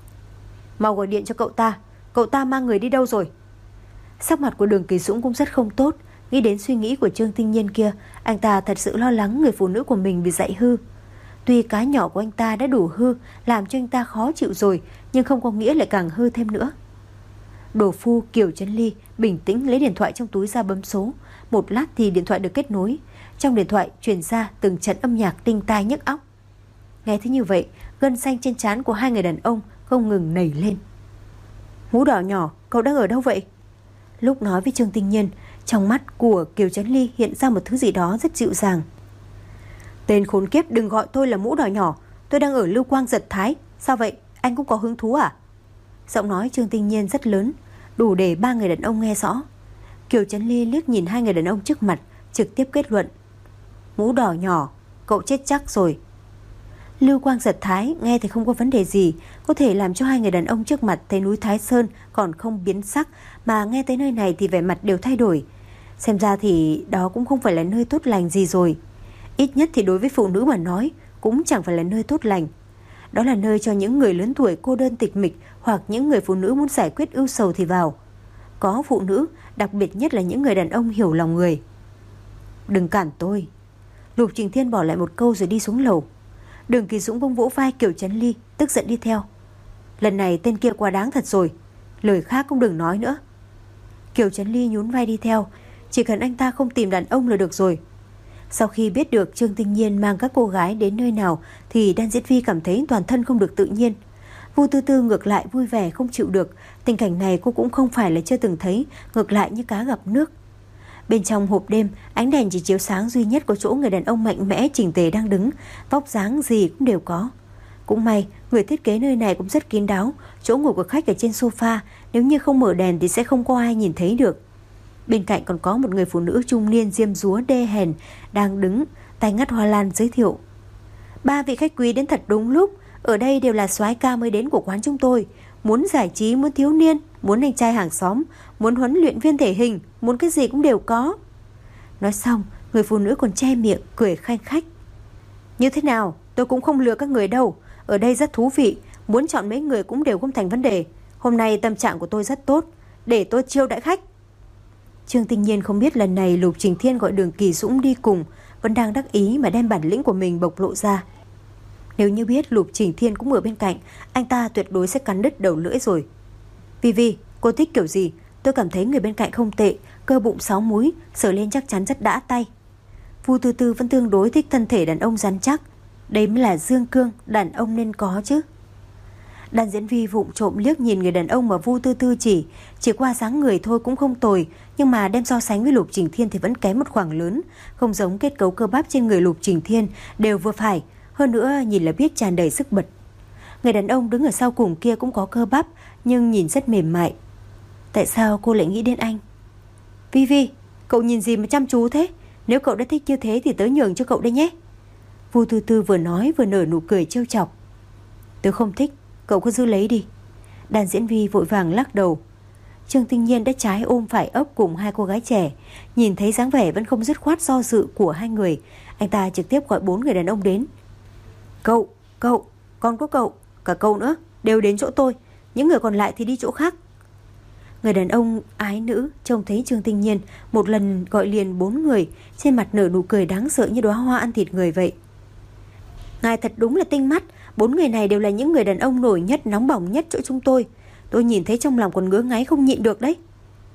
mau gọi điện cho cậu ta. Cậu ta mang người đi đâu rồi? Sắc mặt của Đường Kỳ Dũng cũng rất không tốt. Nghĩ đến suy nghĩ của Trương Tinh Nhiên kia, anh ta thật sự lo lắng người phụ nữ của mình bị dạy hư. Tuy cái nhỏ của anh ta đã đủ hư, làm cho anh ta khó chịu rồi, nhưng không có nghĩa lại càng hư thêm nữa. Đồ Phu, Kiều Trấn Ly bình tĩnh lấy điện thoại trong túi ra bấm số. Một lát thì điện thoại được kết nối. Trong điện thoại truyền ra từng trận âm nhạc tinh tai nhức óc. Nghe thấy như vậy, gân xanh trên trán của hai người đàn ông không ngừng nảy lên. Mũ đỏ nhỏ, cậu đang ở đâu vậy? Lúc nói với Trương Tinh Nhiên, trong mắt của Kiều Trấn Ly hiện ra một thứ gì đó rất dịu dàng. Tên khốn kiếp, đừng gọi tôi là mũ đỏ nhỏ. Tôi đang ở Lưu Quang Giật Thái. Sao vậy, anh cũng có hứng thú à? Giọng nói Trương Tinh Nhiên rất lớn, đủ để ba người đàn ông nghe rõ. Kiều Trấn Ly liếc nhìn hai người đàn ông trước mặt, trực tiếp kết luận: Mũ đỏ nhỏ, cậu chết chắc rồi. Lưu Quang Giật Thái nghe thì không có vấn đề gì, có thể làm cho hai người đàn ông trước mặt thấy núi Thái Sơn còn không biến sắc, mà nghe tới nơi này thì vẻ mặt đều thay đổi. Xem ra thì đó cũng không phải là nơi tốt lành gì rồi. Ít nhất thì đối với phụ nữ mà nói, cũng chẳng phải là nơi tốt lành. Đó là nơi cho những người lớn tuổi cô đơn tịch mịch, hoặc những người phụ nữ muốn giải quyết ưu sầu thì vào. Có phụ nữ, đặc biệt nhất là những người đàn ông hiểu lòng người. Đừng cản tôi. Lục Trình Thiên bỏ lại một câu rồi đi xuống lầu. Đường Kỳ Dũng bông vỗ vai Kiều Trấn Ly, tức giận đi theo. Lần này tên kia quá đáng thật rồi, lời khác cũng đừng nói nữa. Kiều Trấn Ly nhún vai đi theo. Chỉ cần anh ta không tìm đàn ông là được rồi. Sau khi biết được Trương Tinh Nhiên mang các cô gái đến nơi nào thì Đan Diễn Vi cảm thấy toàn thân không được tự nhiên. Vu Tư Tư ngược lại vui vẻ không chịu được. Tình cảnh này cô cũng không phải là chưa từng thấy, ngược lại như cá gặp nước. Bên trong hộp đêm, ánh đèn chỉ chiếu sáng duy nhất có chỗ người đàn ông mạnh mẽ chỉnh tề đang đứng, vóc dáng gì cũng đều có. Cũng may, người thiết kế nơi này cũng rất kín đáo, chỗ ngủ của khách ở trên sofa, nếu như không mở đèn thì sẽ không có ai nhìn thấy được. Bên cạnh còn có một người phụ nữ trung niên diêm dúa đê hèn đang đứng, tay ngắt hoa lan giới thiệu: Ba vị khách quý đến thật đúng lúc, ở đây đều là soái ca mới đến của quán chúng tôi. Muốn giải trí, muốn thiếu niên, muốn anh trai hàng xóm, muốn huấn luyện viên thể hình, muốn cái gì cũng đều có. Nói xong, người phụ nữ còn che miệng cười khanh khách. Như thế nào, tôi cũng không lừa các người đâu. Ở đây rất thú vị, muốn chọn mấy người cũng đều không thành vấn đề. Hôm nay tâm trạng của tôi rất tốt, để tôi chiêu đãi khách. Trương Tinh Nhiên không biết lần này Lục Trình Thiên gọi Đường Kỳ Dũng đi cùng, vẫn đang đắc ý mà đem bản lĩnh của mình bộc lộ ra. Nếu như biết Lục Trình Thiên cũng ở bên cạnh, anh ta tuyệt đối sẽ cắn đứt đầu lưỡi rồi. Vi Vi, cô thích kiểu gì? Tôi cảm thấy người bên cạnh không tệ, cơ bụng sáu múi, sờ lên chắc chắn rất đã tay. Vu Tư Tư vẫn tương đối thích thân thể đàn ông rắn chắc. Đây mới là dương cương đàn ông nên có chứ. Đàn Diễn Vi vụng trộm liếc nhìn người đàn ông mà Vu Tư Tư chỉ Chỉ qua dáng người thôi cũng không tồi, nhưng mà đem so sánh với Lục Trình Thiên thì vẫn kém một khoảng lớn. Không giống kết cấu cơ bắp trên người Lục Trình Thiên, đều vừa phải. Hơn nữa nhìn là biết tràn đầy sức bật. Người đàn ông đứng ở sau cùng kia cũng có cơ bắp, nhưng nhìn rất mềm mại. Tại sao cô lại nghĩ đến anh? Vi Vi, cậu nhìn gì mà chăm chú thế? Nếu cậu đã thích như thế thì tớ nhường cho cậu đây nhé. Vu Tư Tư vừa nói vừa nở nụ cười trêu chọc. Tớ không thích, cậu cứ giữ lấy đi. Đàn Diễn Vi vội vàng lắc đầu. Trương Tinh Nhiên đã trái ôm phải ấp cùng hai cô gái trẻ. Nhìn thấy dáng vẻ vẫn không dứt khoát do dự của hai người, anh ta trực tiếp gọi bốn người đàn ông đến. Cậu, cậu, còn có cậu, cả cậu nữa, đều đến chỗ tôi. Những người còn lại thì đi chỗ khác. Người đàn ông ái nữ trông thấy Trương Tinh Nhiên một lần gọi liền bốn người, trên mặt nở nụ cười đáng sợ như đóa hoa ăn thịt người vậy. Ngài thật đúng là tinh mắt. Bốn người này đều là những người đàn ông nổi nhất, nóng bỏng nhất chỗ chúng tôi. Tôi nhìn thấy trong lòng còn ngứa ngáy không nhịn được đấy.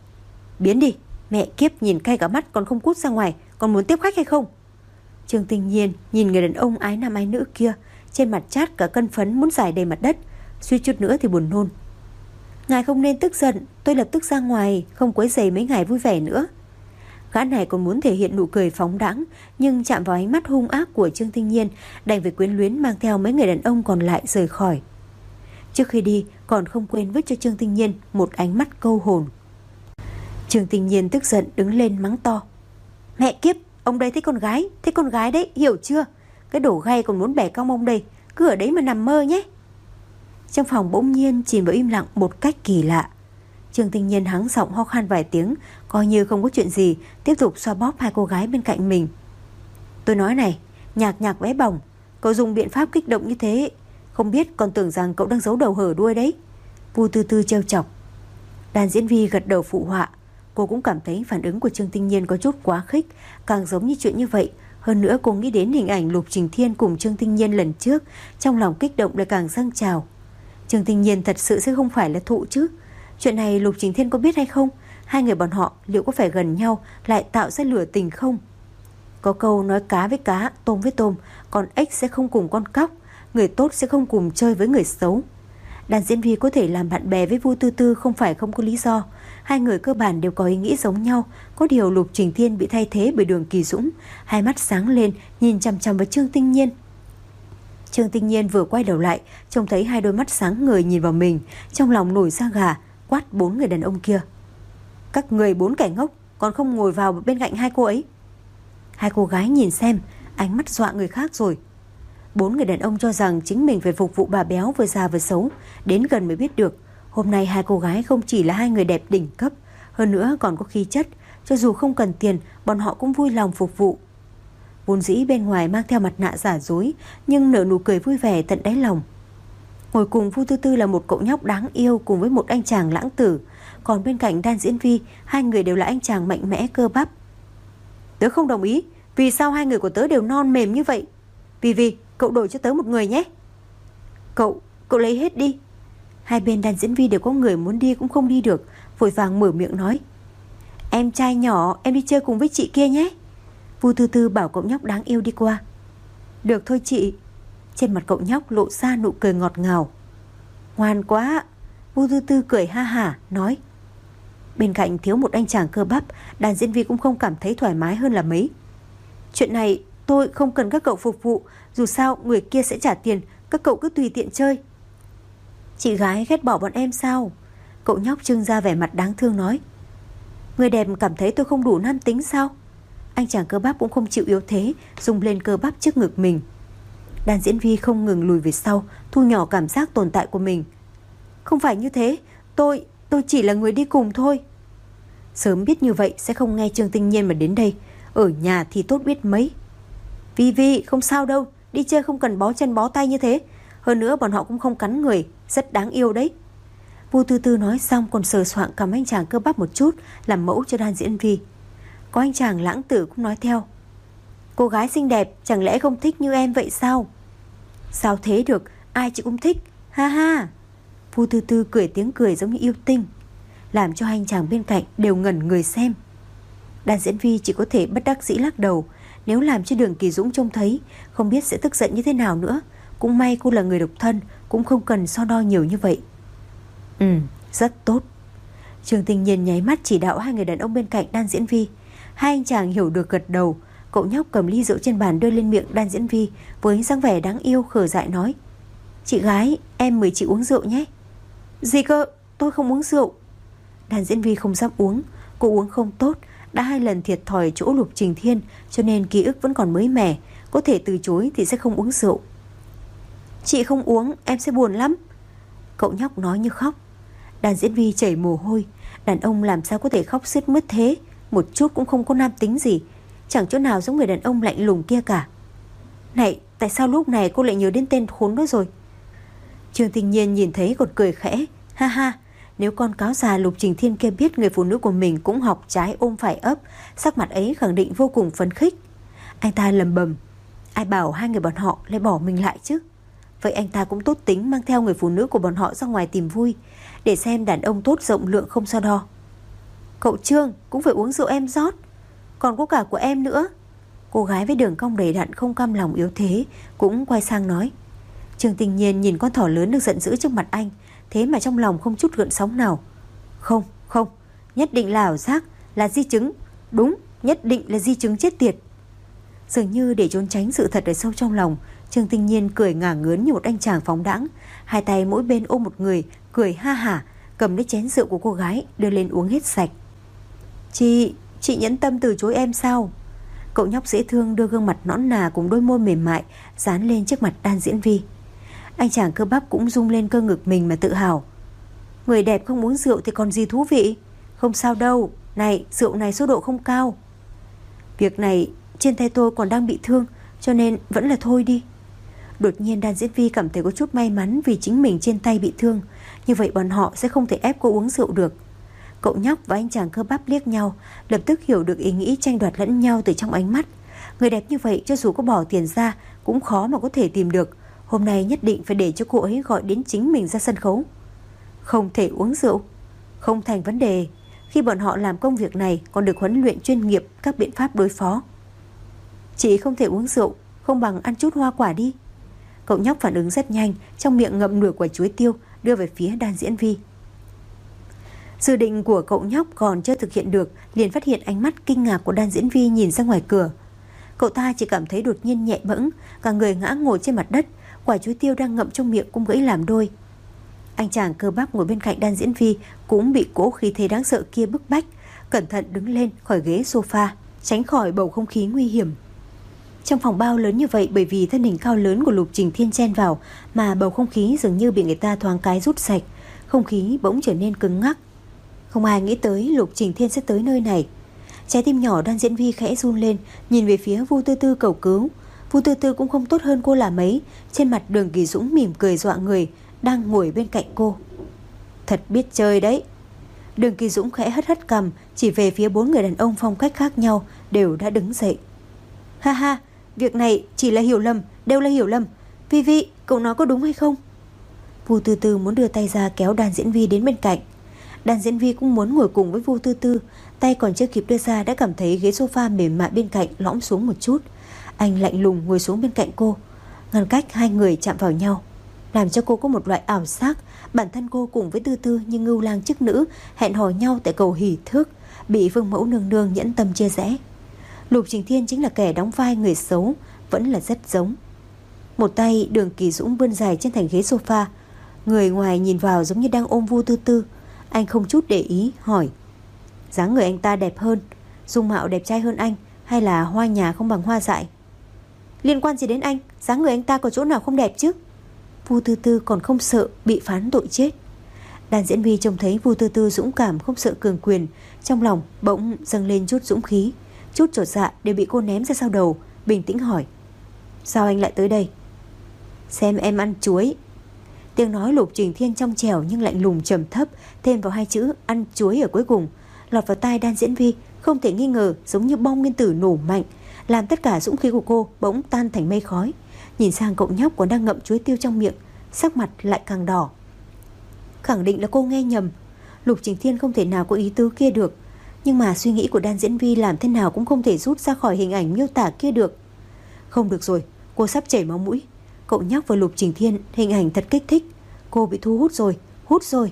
Biến đi, mẹ kiếp, nhìn cay cả mắt còn không cút ra ngoài. Còn muốn tiếp khách hay không? Trương Tinh Nhiên nhìn người đàn ông ái nam ái nữ kia, trên mặt chát cả cân phấn muốn giải đầy mặt đất, suýt chút nữa thì buồn nôn. Ngài không nên tức giận, tôi lập tức ra ngoài, không quấy rầy mấy ngài vui vẻ nữa. Gã này còn muốn thể hiện nụ cười phóng đãng, nhưng chạm vào ánh mắt hung ác của Trương Tinh Nhiên, đành phải quyến luyến mang theo mấy người đàn ông còn lại rời khỏi. Trước khi đi còn không quên vứt cho Trương Tinh Nhiên một ánh mắt câu hồn. Trương Tinh Nhiên tức giận đứng lên mắng to. Mẹ kiếp, ông đây thấy con gái, thấy con gái đấy, hiểu chưa? Cái đổ gay còn muốn bẻ cong ông đây, cứ ở đấy mà nằm mơ nhé. Trong phòng bỗng nhiên chìm vào im lặng một cách kỳ lạ. Trương Tinh Nhiên hắng giọng ho khan vài tiếng, coi như không có chuyện gì, tiếp tục xoa bóp hai cô gái bên cạnh mình. Tôi nói này, Nhạc Nhạc bé bỏng, cậu dùng biện pháp kích động như thế, không biết còn tưởng rằng cậu đang giấu đầu hở đuôi đấy. Vu Tư Tư trêu chọc. Đàn diễn viên gật đầu phụ họa. Cô cũng cảm thấy phản ứng của Trương Tinh Nhiên có chút quá khích, càng giống như chuyện như vậy. Hơn nữa cô nghĩ đến hình ảnh Lục Trình Thiên cùng Trương Tinh Nhiên lần trước, trong lòng kích động lại càng dâng trào. Trương Tinh Nhiên thật sự sẽ không phải là thụ chứ? Chuyện này Lục Trình Thiên có biết hay không? Hai người bọn họ liệu có phải gần nhau lại tạo ra lửa tình không? Có câu nói cá với cá, tôm với tôm, con ếch sẽ không cùng con cóc, người tốt sẽ không cùng chơi với người xấu. Đàn diễn viên có thể làm bạn bè với Vu Tư Tư không phải không có lý do. Hai người cơ bản đều có ý nghĩ giống nhau. Có điều Lục Trình Thiên bị thay thế bởi Đường Kỳ Dũng, hai mắt sáng lên nhìn chằm chằm vào Trương Tinh Nhiên. Trương Tinh Nhiên vừa quay đầu lại, trông thấy hai đôi mắt sáng ngời nhìn vào mình, trong lòng nổi da gà, quát bốn người đàn ông kia. Các người bốn kẻ ngốc, còn không ngồi vào bên cạnh hai cô ấy. Hai cô gái nhìn xem, ánh mắt dọa người khác rồi. Bốn người đàn ông cho rằng chính mình phải phục vụ bà béo vừa già vừa xấu, đến gần mới biết được hôm nay hai cô gái không chỉ là hai người đẹp đỉnh cấp, hơn nữa còn có khí chất, cho dù không cần tiền, bọn họ cũng vui lòng phục vụ. Vốn dĩ bên ngoài mang theo mặt nạ giả dối, nhưng nở nụ cười vui vẻ tận đáy lòng. Ngồi cùng Vu Tư Tư là một cậu nhóc đáng yêu cùng với một anh chàng lãng tử, còn bên cạnh Đan Diễn Vi, hai người đều là anh chàng mạnh mẽ cơ bắp. Tớ không đồng ý, vì sao hai người của tớ đều non mềm như vậy? Vì vì cậu đổi cho tớ một người nhé. Cậu, cậu lấy hết đi. Hai bên Đan Diễn Vi đều có người muốn đi cũng không đi được, vội vàng mở miệng nói. Em trai nhỏ, em đi chơi cùng với chị kia nhé. Vu Tư Tư bảo cậu nhóc đáng yêu đi qua. Được thôi chị. Trên mặt cậu nhóc lộ ra nụ cười ngọt ngào. Ngoan quá. Vu Tư Tư cười ha hả nói. Bên cạnh thiếu một anh chàng cơ bắp, Đàn Diễn Vi cũng không cảm thấy thoải mái hơn là mấy. Chuyện này tôi không cần các cậu phục vụ, dù sao người kia sẽ trả tiền, các cậu cứ tùy tiện chơi. Chị gái ghét bỏ bọn em sao? Cậu nhóc trưng ra vẻ mặt đáng thương nói. Người đẹp cảm thấy tôi không đủ nam tính sao? Anh chàng cơ bắp cũng không chịu yếu thế, dùng lên cơ bắp trước ngực mình. Đàn Diễn Vi không ngừng lùi về sau, thu nhỏ cảm giác tồn tại của mình. Không phải như thế, tôi, tôi chỉ là người đi cùng thôi. Sớm biết như vậy sẽ không nghe Trương Tinh Nhiên mà đến đây. Ở nhà thì tốt biết mấy. Vi Vi, không sao đâu, đi chơi không cần bó chân bó tay như thế. Hơn nữa bọn họ cũng không cắn người, rất đáng yêu đấy. Vu Tư Tư nói xong còn sờ soạng cầm anh chàng cơ bắp một chút, làm mẫu cho Đan Diễn Vi. Có anh chàng lãng tử cũng nói theo. Cô gái xinh đẹp chẳng lẽ không thích như em vậy sao? Sao thế được, ai chị cũng thích. Ha ha. Vu Tư Tư cười tiếng cười giống như yêu tinh, làm cho anh chàng bên cạnh đều ngẩn người xem. Đan Diễn Vi chỉ có thể bất đắc dĩ lắc đầu. Nếu làm cho Đường Kỳ Dũng trông thấy, không biết sẽ tức giận như thế nào nữa. Cũng may cô là người độc thân, cũng không cần so đo nhiều như vậy. Ừ, rất tốt. Trương Tinh Nhiên nháy mắt chỉ đạo hai người đàn ông bên cạnh Đan Diễn Vi. Hai anh chàng hiểu được gật đầu. Cậu nhóc cầm ly rượu trên bàn đưa lên miệng Đan Diễn Vi, với dáng vẻ đáng yêu khờ dại nói. Chị gái, em mời chị uống rượu nhé. Gì cơ, tôi không uống rượu. Đan Diễn Vi không dám uống. Cô uống không tốt, đã hai lần thiệt thòi chỗ Lục Trình Thiên, cho nên ký ức vẫn còn mới mẻ. Có thể từ chối thì sẽ không uống rượu. Chị không uống, em sẽ buồn lắm. Cậu nhóc nói như khóc. Đan Diễn Vi chảy mồ hôi. Đàn ông làm sao có thể khóc sướt mướt thế, một chút cũng không có nam tính gì, chẳng chỗ nào giống người đàn ông lạnh lùng kia cả. Này, tại sao lúc này cô lại nhớ đến tên khốn đó rồi? Trương Tinh Nhiên nhìn thấy còn cười khẽ. Ha ha, Nếu con cáo già Lục Trình Thiên kia biết người phụ nữ của mình cũng học trái ôm phải ấp, sắc mặt ấy khẳng định vô cùng phấn khích. Anh ta lầm bầm, ai bảo hai người bọn họ lại bỏ mình lại chứ. Vậy anh ta cũng tốt tính mang theo người phụ nữ của bọn họ ra ngoài tìm vui, để xem đàn ông tốt rộng lượng không so đo. Cậu Trương cũng phải uống rượu em rót, còn có cả của em nữa. Cô gái với đường cong đầy đặn không cam lòng yếu thế cũng quay sang nói. Trương Tình Nhiên nhìn con thỏ lớn được giận dữ trước mặt anh, thế mà trong lòng không chút gợn sóng nào. Không, không, nhất định là ảo giác, là di chứng. Đúng, nhất định là di chứng chết tiệt. Dường như để trốn tránh sự thật ở sâu trong lòng, Trương Tinh Nhiên cười ngả ngớn như một anh chàng phóng đãng, hai tay mỗi bên ôm một người, cười ha hả, cầm lấy chén rượu của cô gái đưa lên uống hết sạch. Chị, chị nhẫn tâm từ chối em sao? Cậu nhóc dễ thương đưa gương mặt nõn nà cùng đôi môi mềm mại dán lên trước mặt Đan Diễn Vi. Anh chàng cơ bắp cũng rung lên cơ ngực mình mà tự hào. Người đẹp không uống rượu thì còn gì thú vị. Không sao đâu, này, rượu này số độ không cao. Việc này trên tay tôi còn đang bị thương, cho nên vẫn là thôi đi. Đột nhiên Đan Diễn Vi cảm thấy có chút may mắn vì chính mình trên tay bị thương, như vậy bọn họ sẽ không thể ép cô uống rượu được. Cậu nhóc và anh chàng cơ bắp liếc nhau, lập tức hiểu được ý nghĩ tranh đoạt lẫn nhau từ trong ánh mắt. Người đẹp như vậy cho dù có bỏ tiền ra cũng khó mà có thể tìm được. Hôm nay nhất định phải để cho cô ấy gọi đến chính mình ra sân khấu. Không thể uống rượu, không thành vấn đề. Khi bọn họ làm công việc này còn được huấn luyện chuyên nghiệp các biện pháp đối phó. Chị không thể uống rượu, không bằng ăn chút hoa quả đi. Cậu nhóc phản ứng rất nhanh, trong miệng ngậm nửa quả chuối tiêu đưa về phía Đan Diễn Vi. Dự định của cậu nhóc còn chưa thực hiện được, liền phát hiện ánh mắt kinh ngạc của Đan Diễn Vi nhìn ra ngoài cửa. Cậu ta chỉ cảm thấy đột nhiên nhẹ bẫng, cả người ngã ngồi trên mặt đất, quả chuối tiêu đang ngậm trong miệng cũng gãy làm đôi. Anh chàng cơ bắp ngồi bên cạnh Đan Diễn Vi cũng bị cỗ khí thế đáng sợ kia bức bách, cẩn thận đứng lên khỏi ghế sofa, tránh khỏi bầu không khí nguy hiểm. Trong phòng bao lớn như vậy, bởi vì thân hình cao lớn của Lục Trình Thiên chen vào mà bầu không khí dường như bị người ta thoáng cái rút sạch, không khí bỗng trở nên cứng ngắc. Không ai nghĩ tới Lục Trình Thiên sẽ tới nơi này. Trái tim nhỏ Đan Diễn Vi khẽ run lên, nhìn về phía Vu Tư Tư cầu cứu. Vu Tư Tư cũng không tốt hơn cô là mấy, trên mặt Đường Kỳ Dũng mỉm cười dọa người, đang ngồi bên cạnh cô. Thật biết chơi đấy. Đường Kỳ Dũng khẽ hất hất cằm, chỉ về phía bốn người đàn ông phong cách khác nhau đều đã đứng dậy. Ha ha, việc này chỉ là hiểu lầm, đều là hiểu lầm. Vi Vi, cậu nói có đúng hay không? Vu Tư Tư muốn đưa tay ra kéo Đan Diễn Vi đến bên cạnh. Đan Diễn Vi cũng muốn ngồi cùng với Vu Tư Tư, tay còn chưa kịp đưa ra đã cảm thấy ghế sofa mềm mại bên cạnh lõm xuống một chút. Anh lạnh lùng ngồi xuống bên cạnh cô, ngăn cách hai người chạm vào nhau, làm cho cô có một loại ảo giác bản thân cô cùng với Tư Tư như ngưu lang chức nữ hẹn hò nhau tại cầu hỷ thước, bị vương mẫu nương nương nhẫn tâm chia rẽ. Lục Trình Thiên chính là kẻ đóng vai người xấu, vẫn là rất giống. Một tay Đường Kỳ Dũng vươn dài trên thành ghế sofa, người ngoài nhìn vào giống như đang ôm Vu Tư Tư. Anh không chút để ý hỏi, dáng người anh ta đẹp hơn, dung mạo đẹp trai hơn anh, hay là hoa nhà không bằng hoa dại? Liên quan gì đến anh? Dáng người anh ta có chỗ nào không đẹp chứ? Vu Tư Tư còn không sợ bị phán tội chết. Đan Diễn Vi trông thấy Vu Tư Tư dũng cảm không sợ cường quyền, trong lòng bỗng dâng lên chút dũng khí, chút chột dạ đều bị cô ném ra sau đầu, bình tĩnh hỏi, sao anh lại tới đây? Xem em ăn chuối. Tiếng nói Lục Trình Thiên trong trẻo nhưng lạnh lùng trầm thấp, thêm vào hai chữ ăn chuối ở cuối cùng, lọt vào tai Đan Diễn Vi, không thể nghi ngờ giống như bom nguyên tử nổ mạnh, làm tất cả dũng khí của cô bỗng tan thành mây khói. Nhìn sang cậu nhóc còn đang ngậm chuối tiêu trong miệng, sắc mặt lại càng đỏ. Khẳng định là cô nghe nhầm. Lục Trình Thiên không thể nào có ý tứ kia được, nhưng mà suy nghĩ của Đan Diễn Vi làm thế nào cũng không thể rút ra khỏi hình ảnh miêu tả kia được. Không được rồi, cô sắp chảy máu mũi. Cậu nhóc và Lục Trình Thiên hình ảnh thật kích thích. Cô bị thu hút rồi, hút rồi.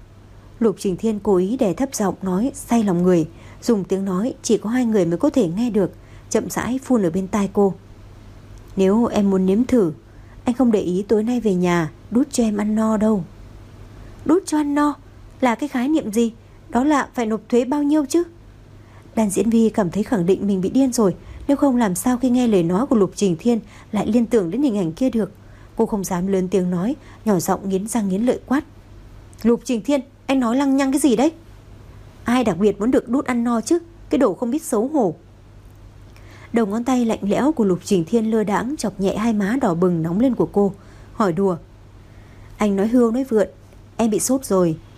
Lục Trình Thiên cố ý đè thấp giọng nói say lòng người, dùng tiếng nói chỉ có hai người mới có thể nghe được, chậm rãi phun ở bên tai cô. Nếu em muốn nếm thử, anh không để ý tối nay về nhà đút cho em ăn no đâu. Đút cho ăn no là cái khái niệm gì? Đó là phải nộp thuế bao nhiêu chứ? Đan Diễn Vi cảm thấy khẳng định mình bị điên rồi, nếu không làm sao khi nghe lời nói của Lục Trình Thiên lại liên tưởng đến hình ảnh kia được. Cô không dám lớn tiếng nói, nhỏ giọng nghiến răng nghiến lợi quát, Lục Trình Thiên, anh nói lăng nhăng cái gì đấy? Ai đặc biệt muốn được đút ăn no chứ? Cái đồ không biết xấu hổ. Đầu ngón tay lạnh lẽo của Lục Trình Thiên lơ đãng chọc nhẹ hai má đỏ bừng nóng lên của cô, hỏi đùa, anh nói hưu nói vượn, em bị sốt rồi.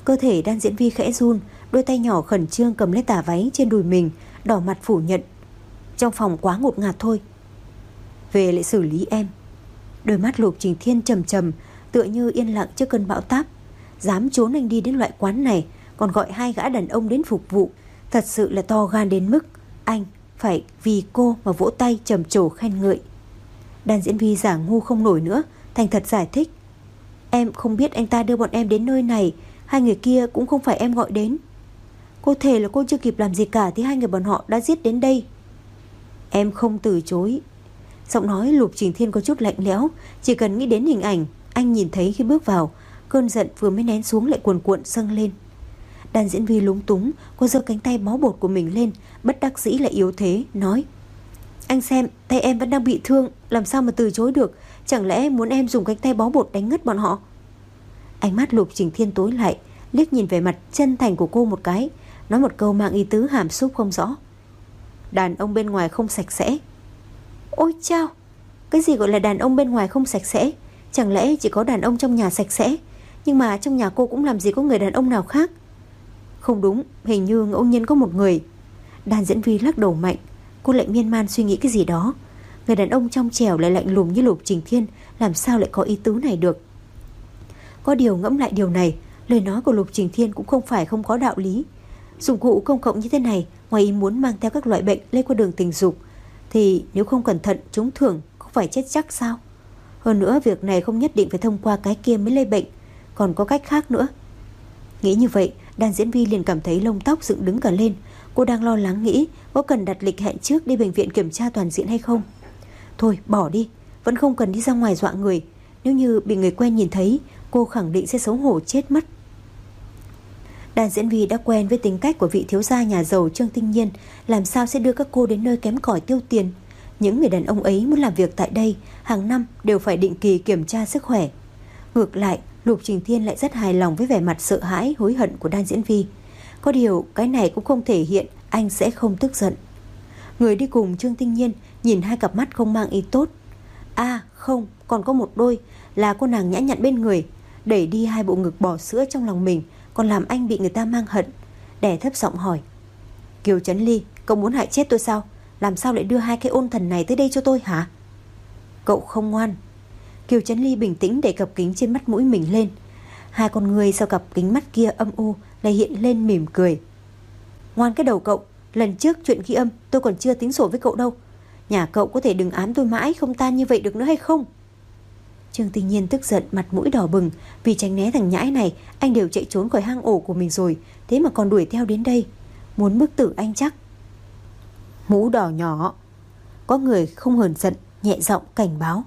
Cơ thể Đan Diễn Vi khẽ run, đôi tay nhỏ khẩn trương cầm lấy tà váy trên đùi mình, đỏ mặt phủ nhận. Trong phòng quá ngột ngạt thôi. Về lại xử lý em. Đôi mắt Lục Trình Thiên trầm trầm, tựa như yên lặng trước cơn bão táp. Dám trốn anh đi đến loại quán này, còn gọi hai gã đàn ông đến phục vụ, thật sự là to gan đến mức anh phải vì cô mà vỗ tay trầm trồ khen ngợi. Đan Diễn Vi giả ngu không nổi nữa, thành thật giải thích. Em không biết anh ta đưa bọn em đến nơi này, hai người kia cũng không phải em gọi đến. Cô thề là cô chưa kịp làm gì cả thì hai người bọn họ đã giết đến đây. Em không từ chối. Giọng nói Lục Trình Thiên có chút lạnh lẽo. Chỉ cần nghĩ đến hình ảnh anh nhìn thấy khi bước vào, cơn giận vừa mới nén xuống lại cuồn cuộn dâng lên. Đan Diễn Vi lúng túng, cô giơ cánh tay máu bột của mình lên, bất đắc dĩ lại yếu thế, nói: Anh xem, tay em vẫn đang bị thương, làm sao mà từ chối được. Chẳng lẽ muốn em dùng cánh tay bó bột đánh ngất bọn họ? Ánh mắt Lục Trình Thiên tối lại, liếc nhìn về mặt chân thành của cô một cái, nói một câu mang ý tứ hàm xúc không rõ. Đàn ông bên ngoài không sạch sẽ. Ôi chao, cái gì gọi là đàn ông bên ngoài không sạch sẽ? Chẳng lẽ chỉ có đàn ông trong nhà sạch sẽ? Nhưng mà trong nhà cô cũng làm gì có người đàn ông nào khác. Không đúng, hình như ngẫu nhiên có một người. Đan Diễn Vi lắc đầu mạnh. Cô lại miên man suy nghĩ cái gì đó. Người đàn ông trong trẻo lại lạnh lùng như Lục Trình Thiên, làm sao lại có ý tứ này được? Có điều ngẫm lại điều này, lời nói của Lục Trình Thiên cũng không phải không có đạo lý. Dụng cụ công cộng như thế này, ngoài ý muốn mang theo các loại bệnh lây qua đường tình dục, thì nếu không cẩn thận trúng thưởng không phải chết chắc sao? Hơn nữa việc này không nhất định phải thông qua cái kia mới lây bệnh, còn có cách khác nữa. Nghĩ như vậy, Đan Diễn Vi liền cảm thấy lông tóc dựng đứng cả lên. Cô đang lo lắng nghĩ có cần đặt lịch hẹn trước đi bệnh viện kiểm tra toàn diện hay không. Thôi bỏ đi, vẫn không cần đi ra ngoài dọa người. Nếu như bị người quen nhìn thấy, cô khẳng định sẽ xấu hổ chết mất. Đan Diễn Vi đã quen với tính cách của vị thiếu gia nhà giàu Trương Tinh Nhiên, làm sao sẽ đưa các cô đến nơi kém cỏi tiêu tiền. Những người đàn ông ấy muốn làm việc tại đây, hàng năm đều phải định kỳ kiểm tra sức khỏe. Ngược lại, Lục Trình Thiên lại rất hài lòng với vẻ mặt sợ hãi hối hận của Đan Diễn Vi. Có điều cái này cũng không thể hiện anh sẽ không tức giận. Người đi cùng Trương Tinh Nhiên nhìn hai cặp mắt không mang ý tốt. À không, còn có một đôi, là cô nàng nhã nhặn bên người, đẩy đi hai bộ ngực bò sữa trong lòng mình, còn làm anh bị người ta mang hận. Đè thấp giọng hỏi: Kiều Trấn Ly, cậu muốn hại chết tôi sao? Làm sao lại đưa hai cái ôn thần này tới đây cho tôi hả? Cậu không ngoan. Kiều Trấn Ly bình tĩnh đẩy cặp kính trên mắt mũi mình lên. Hai con người sau cặp kính mắt kia âm u lại hiện lên mỉm cười. Ngoan cái đầu cậu, lần trước chuyện ghi âm tôi còn chưa tính sổ với cậu đâu. Nhà cậu có thể đừng ám tôi mãi không tan như vậy được nữa hay không? Trương Tinh Nhiên tức giận, mặt mũi đỏ bừng. Vì tránh né thằng nhãi này, anh đều chạy trốn khỏi hang ổ của mình rồi, thế mà còn đuổi theo đến đây, muốn bức tử anh chắc. Mũ đỏ nhỏ. Có người không hờn giận, nhẹ giọng cảnh báo.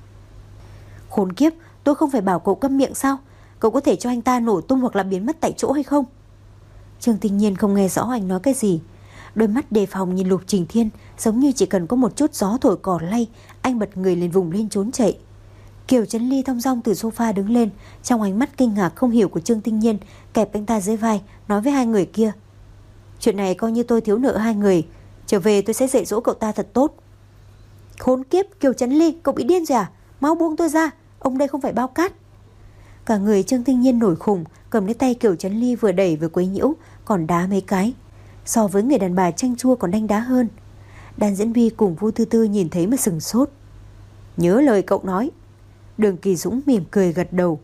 Khốn kiếp, tôi không phải bảo cậu câm miệng sao? Cậu có thể cho anh ta nổ tung hoặc là biến mất tại chỗ hay không? Trương Tinh Nhiên không nghe rõ anh nói cái gì. Đôi mắt đề phòng nhìn Lục Trình Thiên, giống như chỉ cần có một chút gió thổi cỏ lay, anh bật người lên vùng lên trốn chạy. Kiều Trấn Ly thong dong từ sofa đứng lên, trong ánh mắt kinh ngạc không hiểu của Trương Tinh Nhiên, kẹp anh ta dưới vai, nói với hai người kia: Chuyện này coi như tôi thiếu nợ hai người, trở về tôi sẽ dạy dỗ cậu ta thật tốt. Khốn kiếp, Kiều Trấn Ly, cậu bị điên rồi à? Mau buông tôi ra, ông đây không phải bao cát. Cả người Trương Tinh Nhiên nổi khùng, cầm lấy tay Kiều Trấn Ly vừa đẩy vừa quấy nhiễu, còn đá mấy cái. So với người đàn bà chanh chua còn đanh đá hơn. Đan Diễn Vi cùng Vu Tư Tư nhìn thấy mà sừng sốt. Nhớ lời cậu nói. Đường Kỳ Dũng mỉm cười gật đầu.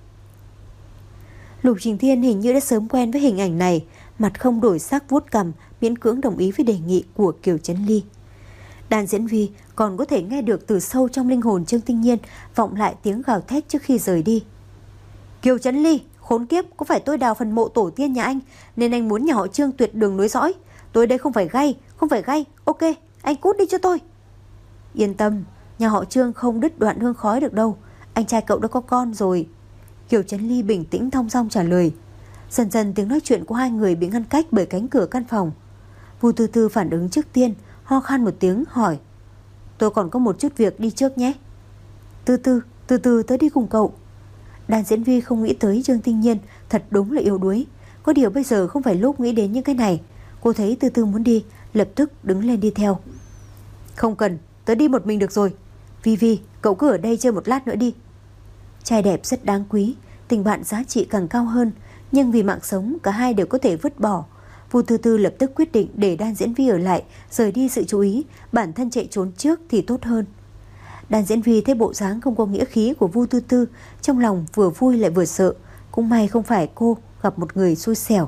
Lục Trình Thiên hình như đã sớm quen với hình ảnh này, mặt không đổi sắc vuốt cằm, miễn cưỡng đồng ý với đề nghị của Kiều Trấn Ly. Đan Diễn Vi còn có thể nghe được từ sâu trong linh hồn Trương Tinh Nhiên vọng lại tiếng gào thét trước khi rời đi. Kiều Trấn Ly, khốn kiếp, có phải tôi đào phần mộ tổ tiên nhà anh nên anh muốn nhà họ Trương tuyệt đường nối dõi? Tôi đây không phải gay, không phải gay. Ok, anh cút đi cho tôi. Yên tâm, nhà họ Trương không đứt đoạn hương khói được đâu. Anh trai cậu đã có con rồi. Kiều Trấn Ly bình tĩnh thong dong trả lời. Dần dần tiếng nói chuyện của hai người bị ngăn cách bởi cánh cửa căn phòng. Vu Tư Tư phản ứng trước tiên, ho khan một tiếng hỏi: Tôi còn có một chút việc đi trước nhé. Tư Tư, từ từ tớ đi cùng cậu. Đan Diễn Vi không nghĩ tới Trương Tinh Nhiên, thật đúng là yếu đuối. Có điều bây giờ không phải lúc nghĩ đến những cái này. Cô thấy Tư Tư muốn đi, lập tức đứng lên đi theo. Không cần, tớ đi một mình được rồi. Vi Vi, cậu cứ ở đây chơi một lát nữa đi. Trai đẹp rất đáng quý, tình bạn giá trị càng cao hơn, Nhưng vì mạng sống, cả hai đều có thể vứt bỏ. Vu Tư Tư lập tức quyết định để Đan Diễn Vi ở lại, rời đi sự chú ý, bản thân chạy trốn trước thì tốt hơn. Đan Diễn Vi thấy bộ dáng không có nghĩa khí của Vu Tư Tư, trong lòng vừa vui lại vừa sợ. Cũng may không phải cô gặp một người xui xẻo.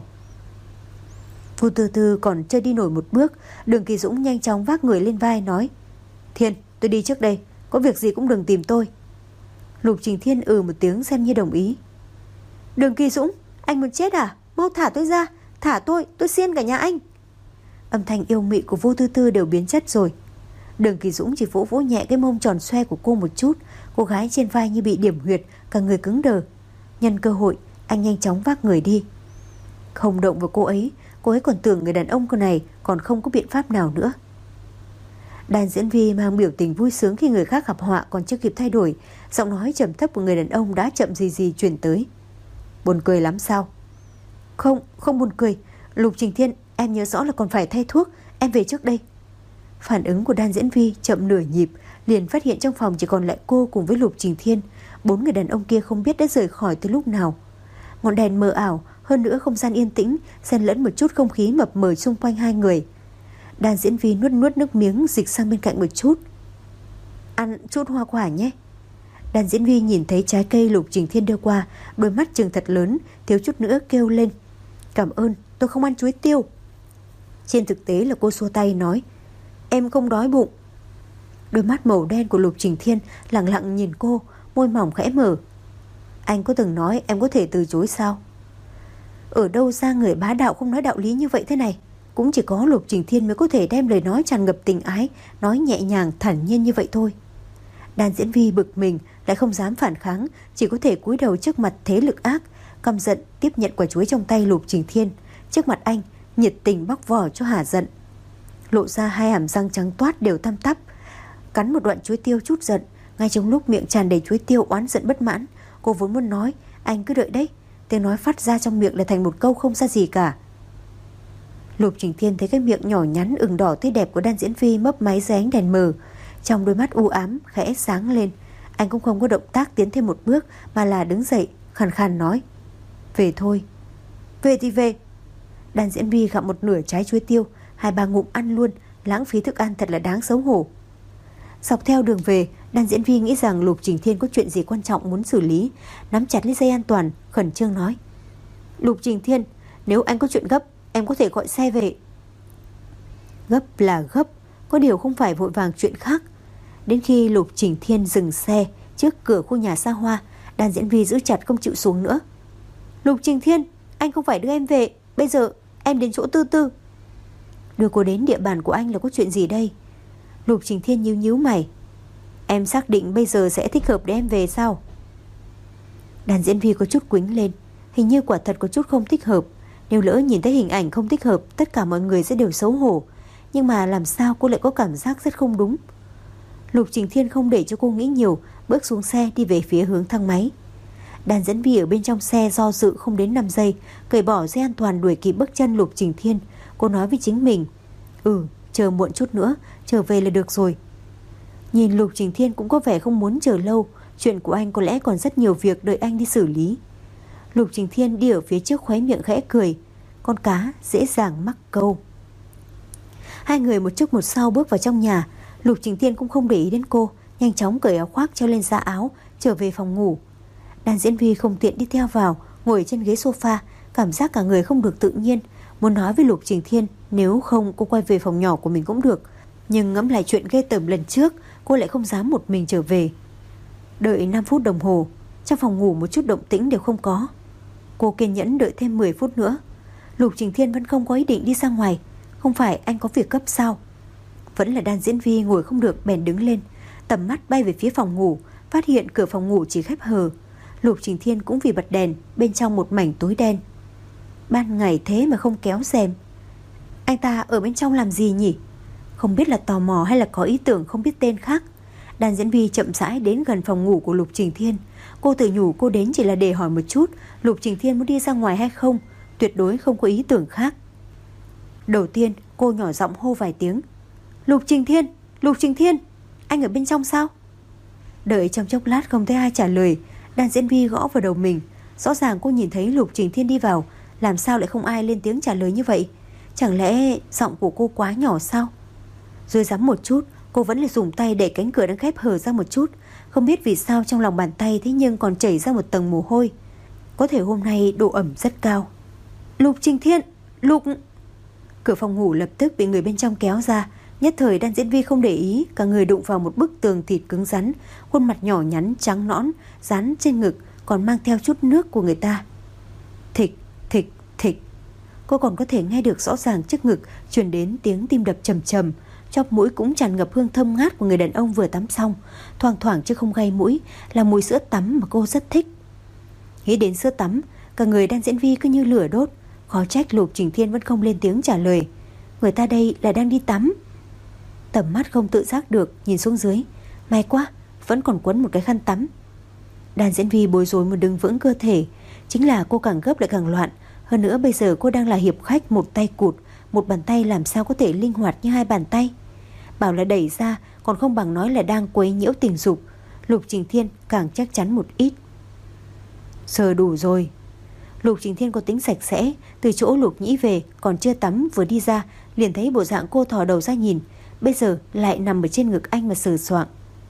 Vu Tư Tư còn chưa đi nổi một bước, Đường Kỳ Dũng nhanh chóng vác người lên vai nói: Thiên, tôi đi trước đây, có việc gì cũng đừng tìm tôi. Lục Trình Thiên ừ một tiếng xem như đồng ý. Đường Kỳ Dũng, anh muốn chết à? Mau thả tôi ra, thả tôi, tôi xiên cả nhà anh. Âm thanh yêu mị của Vu Tư Tư đều biến chất rồi. Đường Kỳ Dũng chỉ vỗ vỗ nhẹ cái mông tròn xoe của cô một chút. Cô gái trên vai như bị điểm huyệt, cả người cứng đờ. Nhân cơ hội, anh nhanh chóng vác người đi. Không động vào cô ấy, cô ấy còn tưởng người đàn ông con này còn không có biện pháp nào nữa. Đan Diễn Vi mang biểu tình vui sướng khi người khác gặp họa còn chưa kịp thay đổi. Giọng nói trầm thấp của người đàn ông đã chậm gì gì truyền tới. Buồn cười lắm sao? Không, không buồn cười. Lục Trình Thiên, em nhớ rõ là còn phải thay thuốc, em về trước đây. Phản ứng của Đan Diễn Vi chậm nửa nhịp, liền phát hiện trong phòng chỉ còn lại cô cùng với Lục Trình Thiên. Bốn người đàn ông kia không biết đã rời khỏi từ lúc nào. Ngọn đèn mờ ảo, hơn nữa không gian yên tĩnh, xen lẫn một chút không khí mập mờ xung quanh hai người. Đan Diễn Vi nuốt nuốt nước miếng, dịch sang bên cạnh một chút. Ăn chút hoa quả nhé. Đan Diễn Vi nhìn thấy trái cây Lục Trình Thiên đưa qua, đôi mắt trừng thật lớn, thiếu chút nữa kêu lên: Cảm ơn, tôi không ăn chuối tiêu. Trên thực tế là cô xua tay nói: Em không đói bụng. Đôi mắt màu đen của Lục Trình Thiên lặng lặng nhìn cô, môi mỏng khẽ mở. Anh có từng nói em có thể từ chối sao? Ở đâu ra người bá đạo không nói đạo lý như vậy thế này? Cũng chỉ có Lục Trình Thiên mới có thể đem lời nói tràn ngập tình ái, nói nhẹ nhàng thản nhiên như vậy thôi. Đan Diễn Vi bực mình, lại không dám phản kháng, chỉ có thể cúi đầu trước mặt thế lực ác, căm giận tiếp nhận quả chuối trong tay Lục Trình Thiên. Trước mặt anh, nhiệt tình bóc vỏ cho hả giận. Lộ ra hai hàm răng trắng toát đều tăm tắp, cắn một đoạn chuối tiêu chút giận. Ngay trong lúc miệng tràn đầy chuối tiêu oán giận bất mãn, cô vốn muốn nói anh cứ đợi đấy, tiếng nói phát ra trong miệng là thành một câu không ra gì cả. Lục Trình Thiên thấy cái miệng nhỏ nhắn ửng đỏ tươi đẹp của Đan Diễn Vi mấp máy dưới ánh đèn mờ, trong đôi mắt u ám khẽ sáng lên. Anh cũng không có động tác tiến thêm một bước, mà là đứng dậy khàn khàn nói: Về thôi. Về thì về. Đan Diễn Vi gặm một nửa trái chuối tiêu, hai ba ngụm ăn luôn, lãng phí thức ăn thật là đáng xấu hổ. Dọc theo đường về, Đan Diễn Vi nghĩ rằng Lục Trình Thiên có chuyện gì quan trọng muốn xử lý, nắm chặt lấy dây an toàn, khẩn trương nói: Lục Trình Thiên, nếu anh có chuyện gấp, em có thể gọi xe về. Gấp là gấp, có điều không phải vội vàng chuyện khác. Đến khi Lục Trình Thiên dừng xe trước cửa khu nhà xa hoa, Đan Diễn Vi giữ chặt không chịu xuống nữa. Lục Trình Thiên, anh không phải đưa em về, bây giờ em đến chỗ Tư Tư. Đưa cô đến địa bàn của anh là có chuyện gì đây? Lục Trình Thiên nhíu nhíu mày. Em xác định bây giờ sẽ thích hợp để em về sao? Đan Diễn Vi có chút quĩnh lên, hình như quả thật có chút không thích hợp. Nếu lỡ nhìn thấy hình ảnh không thích hợp, tất cả mọi người sẽ đều xấu hổ. Nhưng mà làm sao cô lại có cảm giác rất không đúng? Lục Trình Thiên không để cho cô nghĩ nhiều, bước xuống xe đi về phía hướng thang máy. Đan Diễn Vi ở bên trong xe do dự không đến năm giây, cởi bỏ dây an toàn đuổi kịp bước chân Lục Trình Thiên. Cô nói với chính mình: Ừ, chờ muộn chút nữa, trở về là được rồi. Nhìn Lục Trình Thiên cũng có vẻ không muốn chờ lâu, chuyện của anh có lẽ còn rất nhiều việc đợi anh đi xử lý. Lục Trình Thiên đi ở phía trước khóe miệng khẽ cười. Con cá dễ dàng mắc câu. Hai người một trước một sau bước vào trong nhà. Lục Trình Thiên cũng không để ý đến cô, nhanh chóng cởi áo khoác treo lên da áo, trở về phòng ngủ. Đan Diễn Vi không tiện đi theo vào, ngồi trên ghế sofa, cảm giác cả người không được tự nhiên. Muốn nói với Lục Trình Thiên nếu không cô quay về phòng nhỏ của mình cũng được, nhưng ngẫm lại chuyện ghê tởm lần trước, cô lại không dám một mình trở về. Đợi năm phút đồng hồ, trong phòng ngủ một chút động tĩnh đều không có. Cô kiên nhẫn đợi thêm mười phút nữa. Lục Trình Thiên vẫn không có ý định đi ra ngoài. Không phải anh có việc gấp sao? Vẫn là Đan Diễn Vi ngồi không được bèn đứng lên, tầm mắt bay về phía phòng ngủ, phát hiện cửa phòng ngủ chỉ khép hờ. Lục Trình Thiên cũng vì bật đèn, bên trong một mảnh tối đen. Ban ngày thế mà không kéo rèm. Anh ta ở bên trong làm gì nhỉ? Không biết là tò mò hay là có ý tưởng không biết tên khác. Đan Diễn Vi chậm rãi đến gần phòng ngủ của Lục Trình Thiên. Cô tự nhủ cô đến chỉ là để hỏi một chút Lục Trình Thiên muốn đi ra ngoài hay không, tuyệt đối không có ý tưởng khác. Đầu tiên cô nhỏ giọng hô vài tiếng: Lục Trình Thiên, Lục Trình Thiên, anh ở bên trong sao? Đợi trong chốc lát không thấy ai trả lời, Đan Diễn Vi gõ vào đầu mình. Rõ ràng cô nhìn thấy Lục Trình Thiên đi vào, làm sao lại không ai lên tiếng trả lời như vậy? Chẳng lẽ giọng của cô quá nhỏ sao? Rồi dám một chút, cô vẫn lại dùng tay đẩy cánh cửa đang khép hờ ra một chút. Không biết vì sao trong lòng bàn tay thế nhưng còn chảy ra một tầng mồ hôi. Có thể hôm nay độ ẩm rất cao. Lục Trình Thiên, Lục... Cửa phòng ngủ lập tức bị người bên trong kéo ra. Nhất thời Đan Diễn Vi không để ý, cả người đụng vào một bức tường thịt cứng rắn, khuôn mặt nhỏ nhắn trắng nõn dán trên ngực còn mang theo chút nước của người ta. Thịch, thịch, thịch. Cô còn có thể nghe được rõ ràng trước ngực truyền đến tiếng tim đập trầm trầm. Chóp mũi cũng tràn ngập hương thơm ngát của người đàn ông vừa tắm xong, thoang thoảng chứ không gây mũi, là mùi sữa tắm mà cô rất thích. Nghĩ đến sữa tắm, cả người Đan Diễn Vi cứ như lửa đốt. Khó trách Lục Trình Thiên vẫn không lên tiếng trả lời. Người ta đây là đang đi tắm. Tầm mắt không tự giác được nhìn xuống dưới. May quá, vẫn còn quấn một cái khăn tắm. Đan Diễn Vi bối rối một đứng vững cơ thể. Chính là cô càng gấp lại càng loạn. Hơn nữa bây giờ cô đang là hiệp khách một tay cụt, một bàn tay làm sao có thể linh hoạt như hai bàn tay. Bảo là đẩy ra còn không bằng nói là đang quấy nhiễu tình dục. Lục Trình Thiên càng chắc chắn một ít. Sờ đủ rồi. Lục Trình Thiên có tính sạch sẽ. Từ chỗ Lục Nhĩ về, còn chưa tắm vừa đi ra, liền thấy bộ dạng cô thò đầu ra nhìn. Bây giờ lại nằm ở trên ngực anh mà sờ soạng.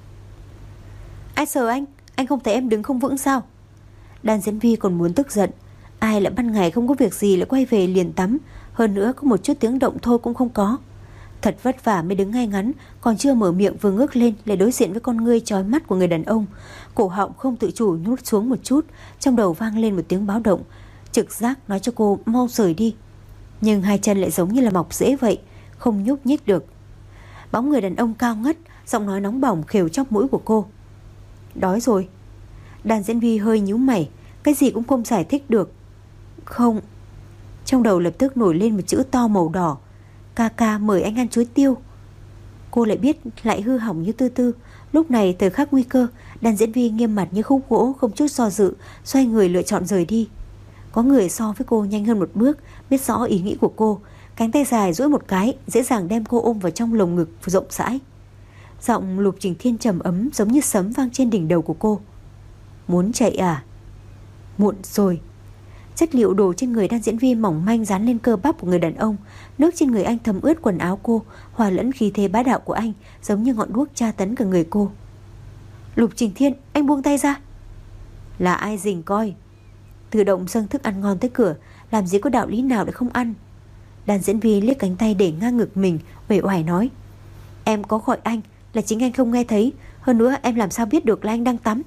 Ai sờ anh? Anh không thấy em đứng không vững sao? Đan Diễn Vi còn muốn tức giận. Ai lại ban ngày không có việc gì lại quay về liền tắm. Hơn nữa có một chút tiếng động thôi cũng không có. Thật vất vả mới đứng ngay ngắn, còn chưa mở miệng vừa ngước lên lại đối diện với con ngươi chói mắt của người đàn ông. Cổ họng không tự chủ nhút xuống một chút. Trong đầu vang lên một tiếng báo động, trực giác nói cho cô mau rời đi. Nhưng hai chân lại giống như là mọc rễ vậy, không nhúc nhích được. Bóng người đàn ông cao ngất, giọng nói nóng bỏng khều chóp mũi của cô. Đói rồi. Đan Diễn Vi hơi nhíu mày, cái gì cũng không giải thích được. Không. Trong đầu lập tức nổi lên một chữ to màu đỏ. Ca ca mời anh ăn chuối tiêu. Cô lại biết lại hư hỏng như Tư Tư. Lúc này thời khắc nguy cơ, Đan Diễn Vi nghiêm mặt như khúc gỗ, không chút do dự, xoay người lựa chọn rời đi. Có người so với cô nhanh hơn một bước, biết rõ ý nghĩ của cô. Cánh tay dài duỗi một cái, dễ dàng đem cô ôm vào trong lồng ngực rộng rãi. Giọng Lục Trình Thiên trầm ấm giống như sấm vang trên đỉnh đầu của cô. Muốn chạy à? Muộn rồi. Chất liệu đồ trên người Đan Diễn Vi mỏng manh dán lên cơ bắp của người đàn ông. Nước trên người anh thấm ướt quần áo cô, hòa lẫn khí thế bá đạo của anh, giống như ngọn đuốc tra tấn cả người cô. Lục Trình Thiên, anh buông tay ra. Là ai rình coi? Tự động dâng thức ăn ngon tới cửa, làm gì có đạo lý nào để không ăn. Đan Diễn Vi liếc cánh tay để ngang ngực mình, uể oải nói. Em có gọi anh, là chính anh không nghe thấy. Hơn nữa em làm sao biết được là anh đang tắm?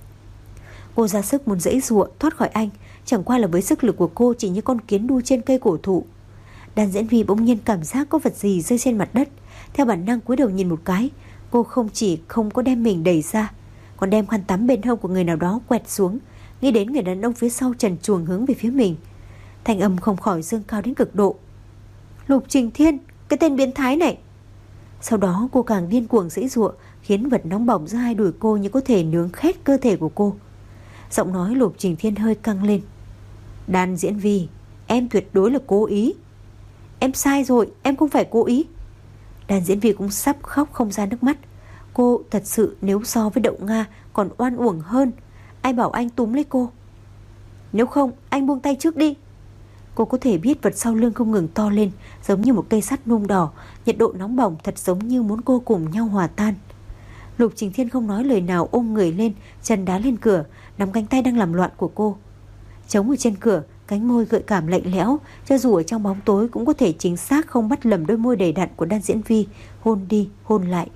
Cô ra sức muốn giãy giụa thoát khỏi anh, chẳng qua là với sức lực của cô chỉ như con kiến đu trên cây cổ thụ. Đan Diễn Vi bỗng nhiên cảm giác có vật gì rơi trên mặt đất. Theo bản năng cúi đầu nhìn một cái. Cô không chỉ không có đem mình đẩy ra, còn đem khăn tắm bên hông của người nào đó quẹt xuống. Nghĩ đến người đàn ông phía sau trần truồng hướng về phía mình, thanh âm không khỏi dâng cao đến cực độ. Lục Trình Thiên, cái tên biến thái này. Sau đó cô càng điên cuồng giãy giụa, khiến vật nóng bỏng giữa hai đùi cô như có thể nướng khét cơ thể của cô. Giọng nói Lục Trình Thiên hơi căng lên. Đan Diễn Vi, em tuyệt đối là cố ý. Em sai rồi, em không phải cố ý. Đan Diễn Vi cũng sắp khóc không ra nước mắt. Cô thật sự nếu so với Đậu Nga còn oan uổng hơn. Ai bảo anh túm lấy cô? Nếu không anh buông tay trước đi. Cô có thể biết vật sau lưng không ngừng to lên, giống như một cây sắt nung đỏ. Nhiệt độ nóng bỏng thật giống như muốn cô cùng nhau hòa tan. Lục Trình Thiên không nói lời nào, ôm người lên, chân đá lên cửa, nắm cánh tay đang làm loạn của cô. Chống ở trên cửa, cánh môi gợi cảm lạnh lẽo, cho dù ở trong bóng tối cũng có thể chính xác không bắt lầm đôi môi đầy đặn của Đan Diễn Vi, hôn đi hôn lại.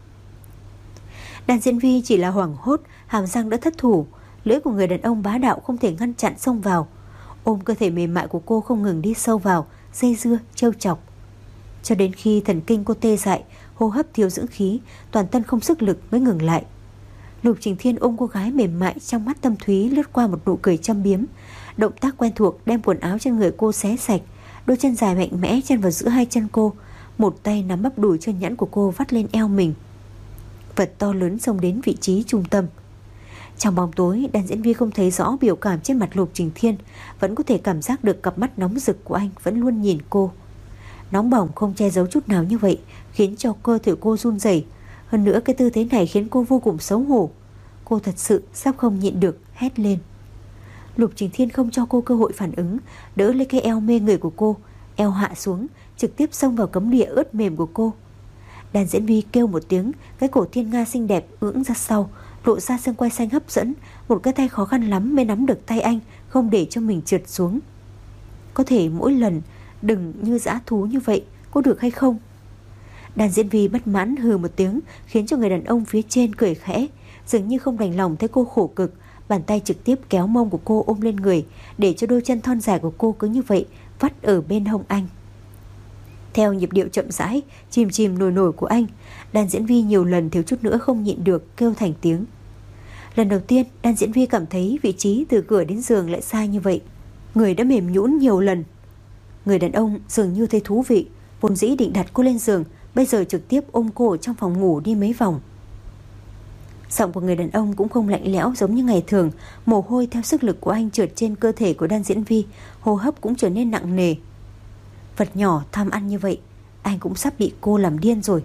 Đan Diễn Vi chỉ là hoảng hốt, hàm răng đã thất thủ. Lưỡi của người đàn ông bá đạo không thể ngăn chặn xông vào, ôm cơ thể mềm mại của cô không ngừng đi sâu vào, dây dưa, trêu chọc. Cho đến khi thần kinh cô tê dại, hô hấp thiếu dưỡng khí, toàn thân không sức lực mới ngừng lại. Lục Trình Thiên ôm cô gái mềm mại, trong mắt thâm thúy lướt qua một nụ cười châm biếm. Động tác quen thuộc đem quần áo trên người cô xé sạch, đôi chân dài mạnh mẽ chen vào giữa hai chân cô, một tay nắm bắp đùi chân nhẵn của cô vắt lên eo mình. Vật to lớn xông đến vị trí trung tâm. Trong bóng tối, Đan Diễn Vi không thấy rõ biểu cảm trên mặt Lục Trình Thiên, vẫn có thể cảm giác được cặp mắt nóng rực của anh vẫn luôn nhìn cô. Nóng bỏng không che giấu chút nào như vậy, khiến cho cơ thể cô run rẩy. Hơn nữa cái tư thế này khiến cô vô cùng xấu hổ. Cô thật sự sắp không nhịn được hét lên. Lục Trình Thiên không cho cô cơ hội phản ứng, đỡ lấy cái eo mê người của cô, eo hạ xuống, trực tiếp xông vào cấm địa ướt mềm của cô. Đàn diễn Vi kêu một tiếng, cái cổ thiên nga xinh đẹp ưỡn ra sau, lộ ra xương quai xanh hấp dẫn. Một cái tay khó khăn lắm mới nắm được tay anh, không để cho mình trượt xuống. Có thể mỗi lần đừng như dã thú như vậy, có được hay không? Đàn diễn Vi bất mãn hừ một tiếng, khiến cho người đàn ông phía trên cười khẽ, dường như không đành lòng thấy cô khổ cực. Bàn tay trực tiếp kéo mông của cô ôm lên người, để cho đôi chân thon dài của cô cứ như vậy vắt ở bên hông anh. Theo nhịp điệu chậm rãi, chìm chìm nổi nổi của anh, đàn diễn Vi nhiều lần thiếu chút nữa không nhịn được kêu thành tiếng. Lần đầu tiên đàn diễn Vi cảm thấy vị trí từ cửa đến giường lại sai như vậy. Người đã mềm nhũn nhiều lần. Người đàn ông dường như thấy thú vị, vốn dĩ định đặt cô lên giường, bây giờ trực tiếp ôm cô ở trong phòng ngủ đi mấy vòng. Giọng của người đàn ông cũng không lạnh lẽo giống như ngày thường, mồ hôi theo sức lực của anh trượt trên cơ thể của đàn diễn Vi, hô hấp cũng trở nên nặng nề. Vật nhỏ tham ăn như vậy, anh cũng sắp bị cô làm điên rồi.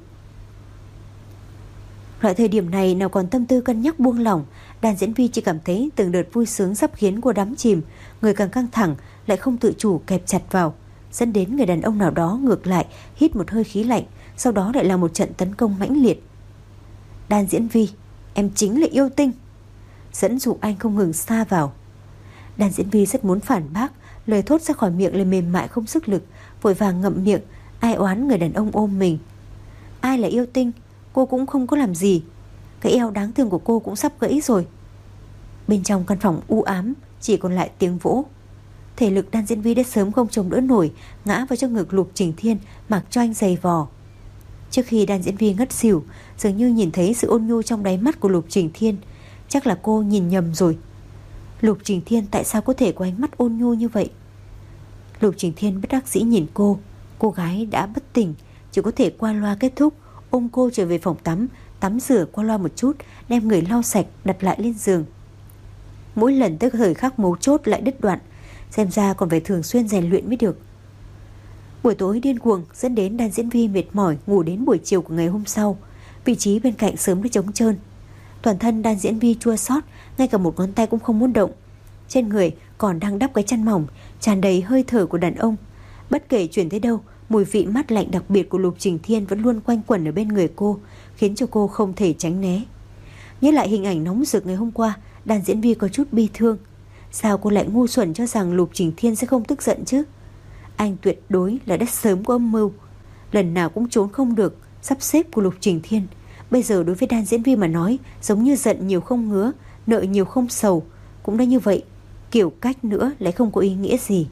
Loại thời điểm này nào còn tâm tư cân nhắc buông lỏng, đàn diễn Vi chỉ cảm thấy từng đợt vui sướng sắp khiến cô đắm chìm, người càng căng thẳng lại không tự chủ kẹp chặt vào, dẫn đến người đàn ông nào đó ngược lại hít một hơi khí lạnh, sau đó lại là một trận tấn công mãnh liệt. Đàn diễn Vi, em chính là yêu tinh, dẫn dụ anh không ngừng xa vào. Đàn diễn Vi rất muốn phản bác, lời thốt ra khỏi miệng lại mềm mại không sức lực, vội vàng ngậm miệng, ai oán người đàn ông ôm mình. Ai là yêu tinh, cô cũng không có làm gì, cái eo đáng thương của cô cũng sắp gãy rồi. Bên trong căn phòng u ám chỉ còn lại tiếng vỗ. Thể lực đàn diễn Vi đã sớm không chống đỡ nổi, ngã vào trong ngực Lục Trình Thiên, mặc cho anh giày vò. Trước khi đàn diễn Vi ngất xỉu, dường như nhìn thấy sự ôn nhu trong đáy mắt của Lục Trình Thiên. Chắc là cô nhìn nhầm rồi. Lục Trình Thiên tại sao có thể có ánh mắt ôn nhu như vậy? Lục Trình Thiên bất đắc dĩ nhìn cô. Cô gái đã bất tỉnh, chỉ có thể qua loa kết thúc, ôm cô trở về phòng tắm, tắm rửa qua loa một chút, đem người lau sạch đặt lại lên giường. Mỗi lần tới thời khắc mấu chốt lại đứt đoạn, xem ra còn phải thường xuyên rèn luyện mới được. Buổi tối điên cuồng dẫn đến đàn diễn Vi mệt mỏi ngủ đến buổi chiều của ngày hôm sau. Vị trí bên cạnh sớm đã trống trơn. Toàn thân đàn diễn Vi chua xót, ngay cả một ngón tay cũng không muốn động. Trên người còn đang đắp cái chăn mỏng, tràn đầy hơi thở của đàn ông. Bất kể chuyển tới đâu, mùi vị mát lạnh đặc biệt của Lục Trình Thiên vẫn luôn quanh quẩn ở bên người cô, khiến cho cô không thể tránh né. Nhớ lại hình ảnh nóng rực ngày hôm qua, đàn diễn Vi có chút bi thương. Sao cô lại ngu xuẩn cho rằng Lục Trình Thiên sẽ không tức giận chứ? Anh tuyệt đối là đã sớm có âm mưu, lần nào cũng trốn không được sắp xếp của Lục Trình Thiên. Bây giờ đối với đàn diễn Vi mà nói, giống như giận nhiều không ngứa, nợ nhiều không sầu, cũng đã như vậy, kiểu cách nữa lại không có ý nghĩa gì.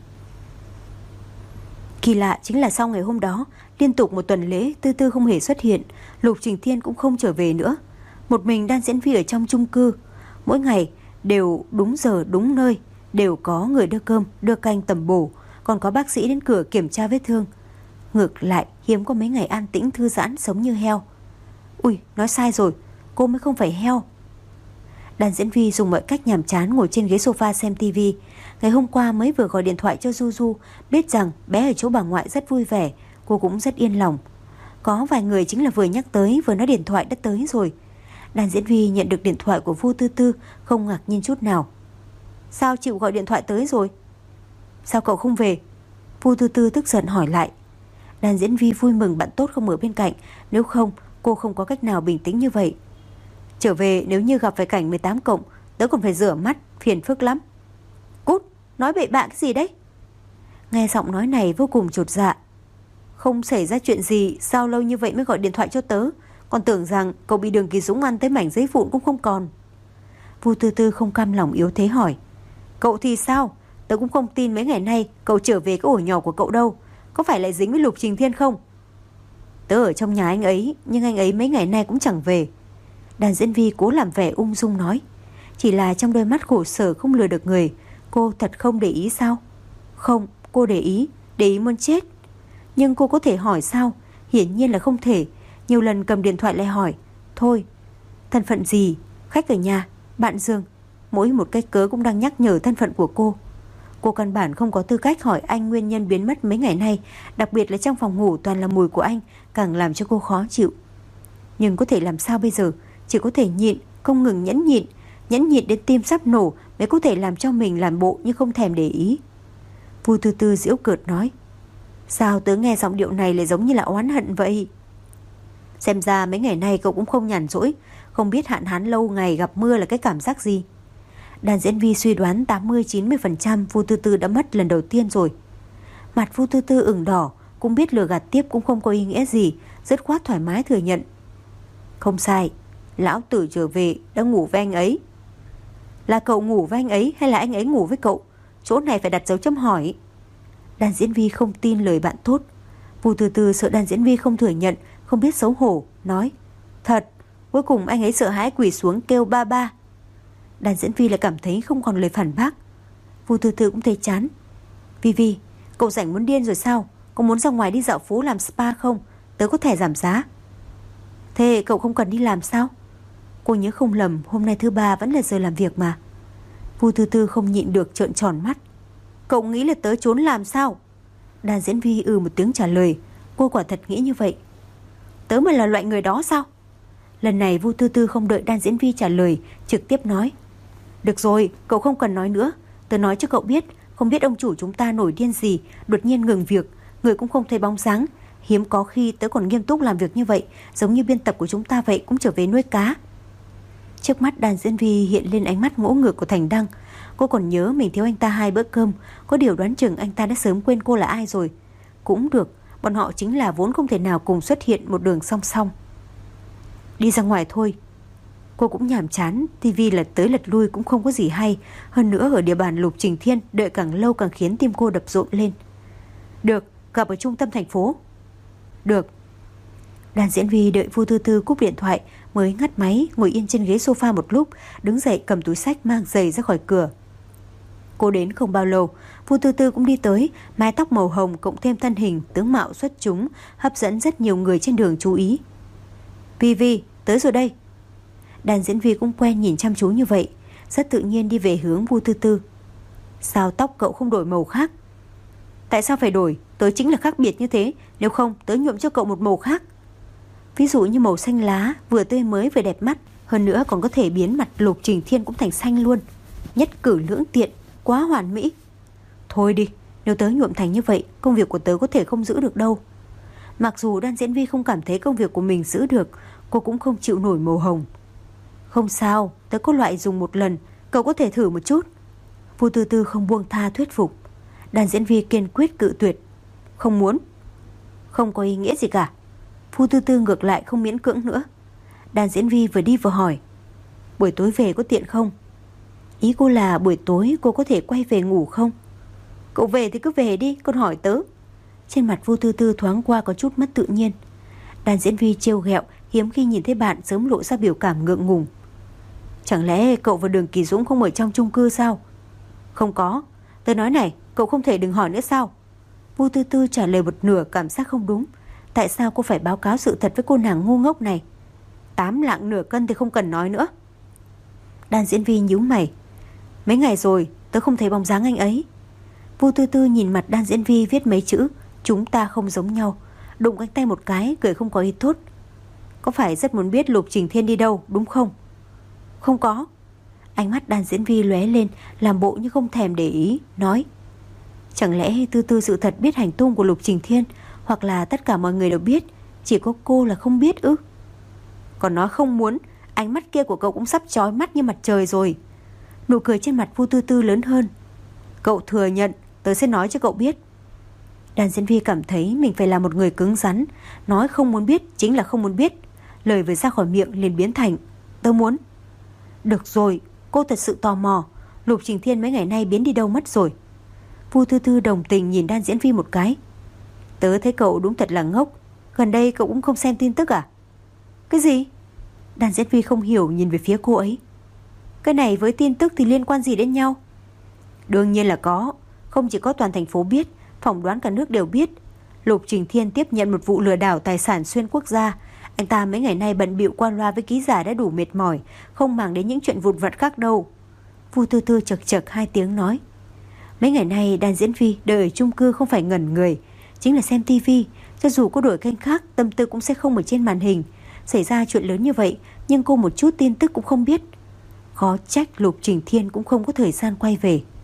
Kỳ lạ chính là sau ngày hôm đó, liên tục một tuần lễ Tư Tư không hề xuất hiện, Lục Trình Thiên cũng không trở về nữa. Một mình đàn diễn Vi ở trong chung cư, mỗi ngày đều đúng giờ đúng nơi, đều có người đưa cơm, đưa canh tầm bổ, còn có bác sĩ đến cửa kiểm tra vết thương. Ngược lại hiếm có mấy ngày an tĩnh thư giãn sống như heo. Ui, nói sai rồi, cô mới không phải heo. Đàn diễn Vi dùng mọi cách nhàm chán ngồi trên ghế sofa xem tivi. Ngày hôm qua mới vừa gọi điện thoại cho Du Du, biết rằng bé ở chỗ bà ngoại rất vui vẻ, cô cũng rất yên lòng. Có vài người chính là vừa nhắc tới vừa nói điện thoại đã tới rồi. Đàn diễn Vi nhận được điện thoại của Vu Tư Tư, không ngạc nhiên chút nào. Sao chịu gọi điện thoại tới rồi? Sao cậu không về? Vu Tư Tư tức giận hỏi lại. Đàn diễn Vi vui mừng bạn tốt không ở bên cạnh, nếu không cô không có cách nào bình tĩnh như vậy. Trở về nếu như gặp phải cảnh mười tám cộng, tớ còn phải rửa mắt, phiền phức lắm. Cút, nói bậy bạ cái gì đấy? Nghe giọng nói này vô cùng chột dạ. Không xảy ra chuyện gì, sao lâu như vậy mới gọi điện thoại cho tớ? Còn tưởng rằng cậu bị Đường Kỳ Dũng ăn tới mảnh giấy vụn cũng không còn. Vu Tư Tư không cam lòng yếu thế hỏi. Cậu thì sao? Tớ cũng không tin mấy ngày nay cậu trở về cái ổ nhỏ của cậu đâu. Có phải lại dính với Lục Trình Thiên không? Tớ ở trong nhà anh ấy, nhưng anh ấy mấy ngày nay cũng chẳng về. Đàn diễn Vi cố làm vẻ ung dung nói. Chỉ là trong đôi mắt khổ sở không lừa được người. Cô thật không để ý sao? Không, cô để ý, để ý muốn chết. Nhưng cô có thể hỏi sao? Hiển nhiên là không thể. Nhiều lần cầm điện thoại lại hỏi. Thôi, thân phận gì? Khách ở nhà, bạn giường. Mỗi một cái cớ cũng đang nhắc nhở thân phận của cô. Cô căn bản không có tư cách hỏi anh nguyên nhân biến mất mấy ngày nay, đặc biệt là trong phòng ngủ toàn là mùi của anh, càng làm cho cô khó chịu. Nhưng có thể làm sao bây giờ? Chỉ có thể nhịn, không ngừng nhẫn nhịn. nhẫn nhịn đến tim sắp nổ mới có thể làm cho mình làm bộ như không thèm để ý. Vu Tư Tư giễu cợt nói: Sao tớ nghe giọng điệu này lại giống như là oán hận vậy? Xem ra mấy ngày nay cậu cũng không nhàn rỗi, không biết hạn hán lâu ngày gặp mưa là cái cảm giác gì. Đàn diễn viên suy đoán tám mươi chín mươi phần trăm Vu Tư Tư đã mất lần đầu tiên rồi. Mặt Vu Tư Tư ửng đỏ, cũng biết lừa gạt tiếp cũng không có ý nghĩa gì, dứt khoát thoải mái thừa nhận: Không sai, lão tử trở về đã ngủ với anh ấy. Là cậu ngủ với anh ấy hay là anh ấy ngủ với cậu? Chỗ này phải đặt dấu chấm hỏi. Đàn diễn viên không tin lời bạn tốt. Vu Tư Tư sợ đàn diễn viên không thừa nhận, không biết xấu hổ, nói: Thật. Cuối cùng anh ấy sợ hãi quỳ xuống kêu ba ba. Đàn diễn viên lại cảm thấy không còn lời phản bác. Vu Tư Tư cũng thấy chán. Vi Vi, cậu rảnh muốn điên rồi sao? Có muốn ra ngoài đi dạo phố làm spa không? Tớ có thể giảm giá. Thế cậu không cần đi làm sao? Cô nhớ không lầm, hôm nay thứ ba vẫn là giờ làm việc mà. Vu Tư Tư không nhịn được trợn tròn mắt. Cậu nghĩ là tớ trốn làm sao? Đàn diễn viên ừ một tiếng trả lời. Cô quả thật nghĩ như vậy. Tớ mà là loại người đó sao? Lần này Vu Tư Tư không đợi đàn diễn viên trả lời, trực tiếp nói: Được rồi, cậu không cần nói nữa. Tớ nói cho cậu biết, không biết ông chủ chúng ta nổi điên gì, đột nhiên ngừng việc, người cũng không thấy bóng dáng. Hiếm có khi tớ còn nghiêm túc làm việc như vậy, giống như biên tập của chúng ta vậy, cũng trở về nuôi cá. Trước mắt đàn diễn viên hiện lên ánh mắt ngỗ ngược của Thành Đăng. Cô còn nhớ mình thiếu anh ta hai bữa cơm, có điều đoán chừng anh ta đã sớm quên cô là ai rồi. Cũng được, bọn họ chính là vốn không thể nào cùng xuất hiện một đường song song. Đi ra ngoài thôi. Cô cũng nhàm chán, tivi lật tới lật lui cũng không có gì hay. Hơn nữa ở địa bàn Lục Trình Thiên, đợi càng lâu càng khiến tim cô đập rộn lên. Được, gặp ở trung tâm thành phố. Được. Đàn diễn viên đợi Vu Tư Tư cúp điện thoại mới ngắt máy, ngồi yên trên ghế sofa một lúc, đứng dậy cầm túi xách mang giày ra khỏi cửa. Cô đến không bao lâu, Vu Tư Tư cũng đi tới, mái tóc màu hồng cộng thêm thân hình tướng mạo xuất chúng, hấp dẫn rất nhiều người trên đường chú ý. Vi Vi, tới rồi đây. Đàn diễn viên cũng quen nhìn chăm chú như vậy, rất tự nhiên đi về hướng Vu Tư Tư. Sao tóc cậu không đổi màu khác? Tại sao phải đổi? Tớ chính là khác biệt như thế, nếu không tớ nhuộm cho cậu một màu khác. Ví dụ như màu xanh lá, vừa tươi mới vừa đẹp mắt, hơn nữa còn có thể biến mặt Lục Trình Thiên cũng thành xanh luôn. Nhất cử lưỡng tiện, quá hoàn mỹ. Thôi đi, nếu tớ nhuộm thành như vậy, công việc của tớ có thể không giữ được đâu. Mặc dù đàn diễn viên không cảm thấy công việc của mình giữ được, cô cũng không chịu nổi màu hồng. Không sao, tớ có loại dùng một lần, cậu có thể thử một chút. Vu Tư Tư không buông tha thuyết phục. Đàn diễn viên kiên quyết cự tuyệt. Không muốn. Không có ý nghĩa gì cả. Vu Tư Tư ngược lại không miễn cưỡng nữa. Đàn diễn viên vừa đi vừa hỏi: Buổi tối về có tiện không? Ý cô là buổi tối cô có thể quay về ngủ không? Cậu về thì cứ về đi, con hỏi tớ. Trên mặt Vu Tư Tư thoáng qua có chút mất tự nhiên. Đàn diễn viên trêu ghẹo, hiếm khi nhìn thấy bạn sớm lộ ra biểu cảm ngượng ngùng. Chẳng lẽ cậu và Đường Kỳ Dũng không ở trong chung cư sao? Không có. Tớ nói này, cậu không thể đừng hỏi nữa sao? Vu Tư Tư trả lời một nửa cảm giác không đúng. Tại sao cô phải báo cáo sự thật với cô nàng ngu ngốc này? Tám lạng nửa cân thì không cần nói nữa. Đàn diễn viên nhíu mày. Mấy ngày rồi tớ không thấy bóng dáng anh ấy. Vu Tư Tư nhìn mặt đàn diễn viên viết mấy chữ chúng ta không giống nhau, đụng cánh tay một cái, cười không có ý tốt. Có phải rất muốn biết Lục Trình Thiên đi đâu đúng không? Không có. Ánh mắt đàn diễn viên lóe lên, làm bộ như không thèm để ý, nói: Chẳng lẽ Tư Tư sự thật biết hành tung của Lục Trình Thiên, hoặc là tất cả mọi người đều biết, chỉ có cô là không biết ư? Còn nói không muốn, ánh mắt kia của cậu cũng sắp chói mắt như mặt trời rồi. Nụ cười trên mặt Vu Tư Tư lớn hơn. Cậu thừa nhận, tớ sẽ nói cho cậu biết. Đàn diễn viên cảm thấy mình phải là một người cứng rắn, nói không muốn biết chính là không muốn biết. Lời vừa ra khỏi miệng liền biến thành tớ muốn. Được rồi, cô thật sự tò mò, Lục Trình Thiên mấy ngày nay biến đi đâu mất rồi? Vu Tư Tư đồng tình nhìn đàn diễn viên một cái. Tớ thấy cậu đúng thật là ngốc. Gần đây cậu cũng không xem tin tức à? Cái gì? Đàn diễn viên không hiểu nhìn về phía cô ấy. Cái này với tin tức thì liên quan gì đến nhau? Đương nhiên là có. Không chỉ có toàn thành phố biết, phỏng đoán cả nước đều biết. Lục Trình Thiên tiếp nhận một vụ lừa đảo tài sản xuyên quốc gia. Anh ta mấy ngày nay bận bịu qua loa với ký giả đã đủ mệt mỏi, không màng đến những chuyện vụn vặt khác đâu. Vu Tư Tư chật chật hai tiếng nói. Mấy ngày nay đàn diễn viên đợi ở chung cư không phải ngẩn người, chính là xem tivi. Cho dù có đổi kênh khác, tâm tư cũng sẽ không ở trên màn hình. Xảy ra chuyện lớn như vậy, nhưng cô một chút tin tức cũng không biết. Khó trách Lục Trình Thiên cũng không có thời gian quay về.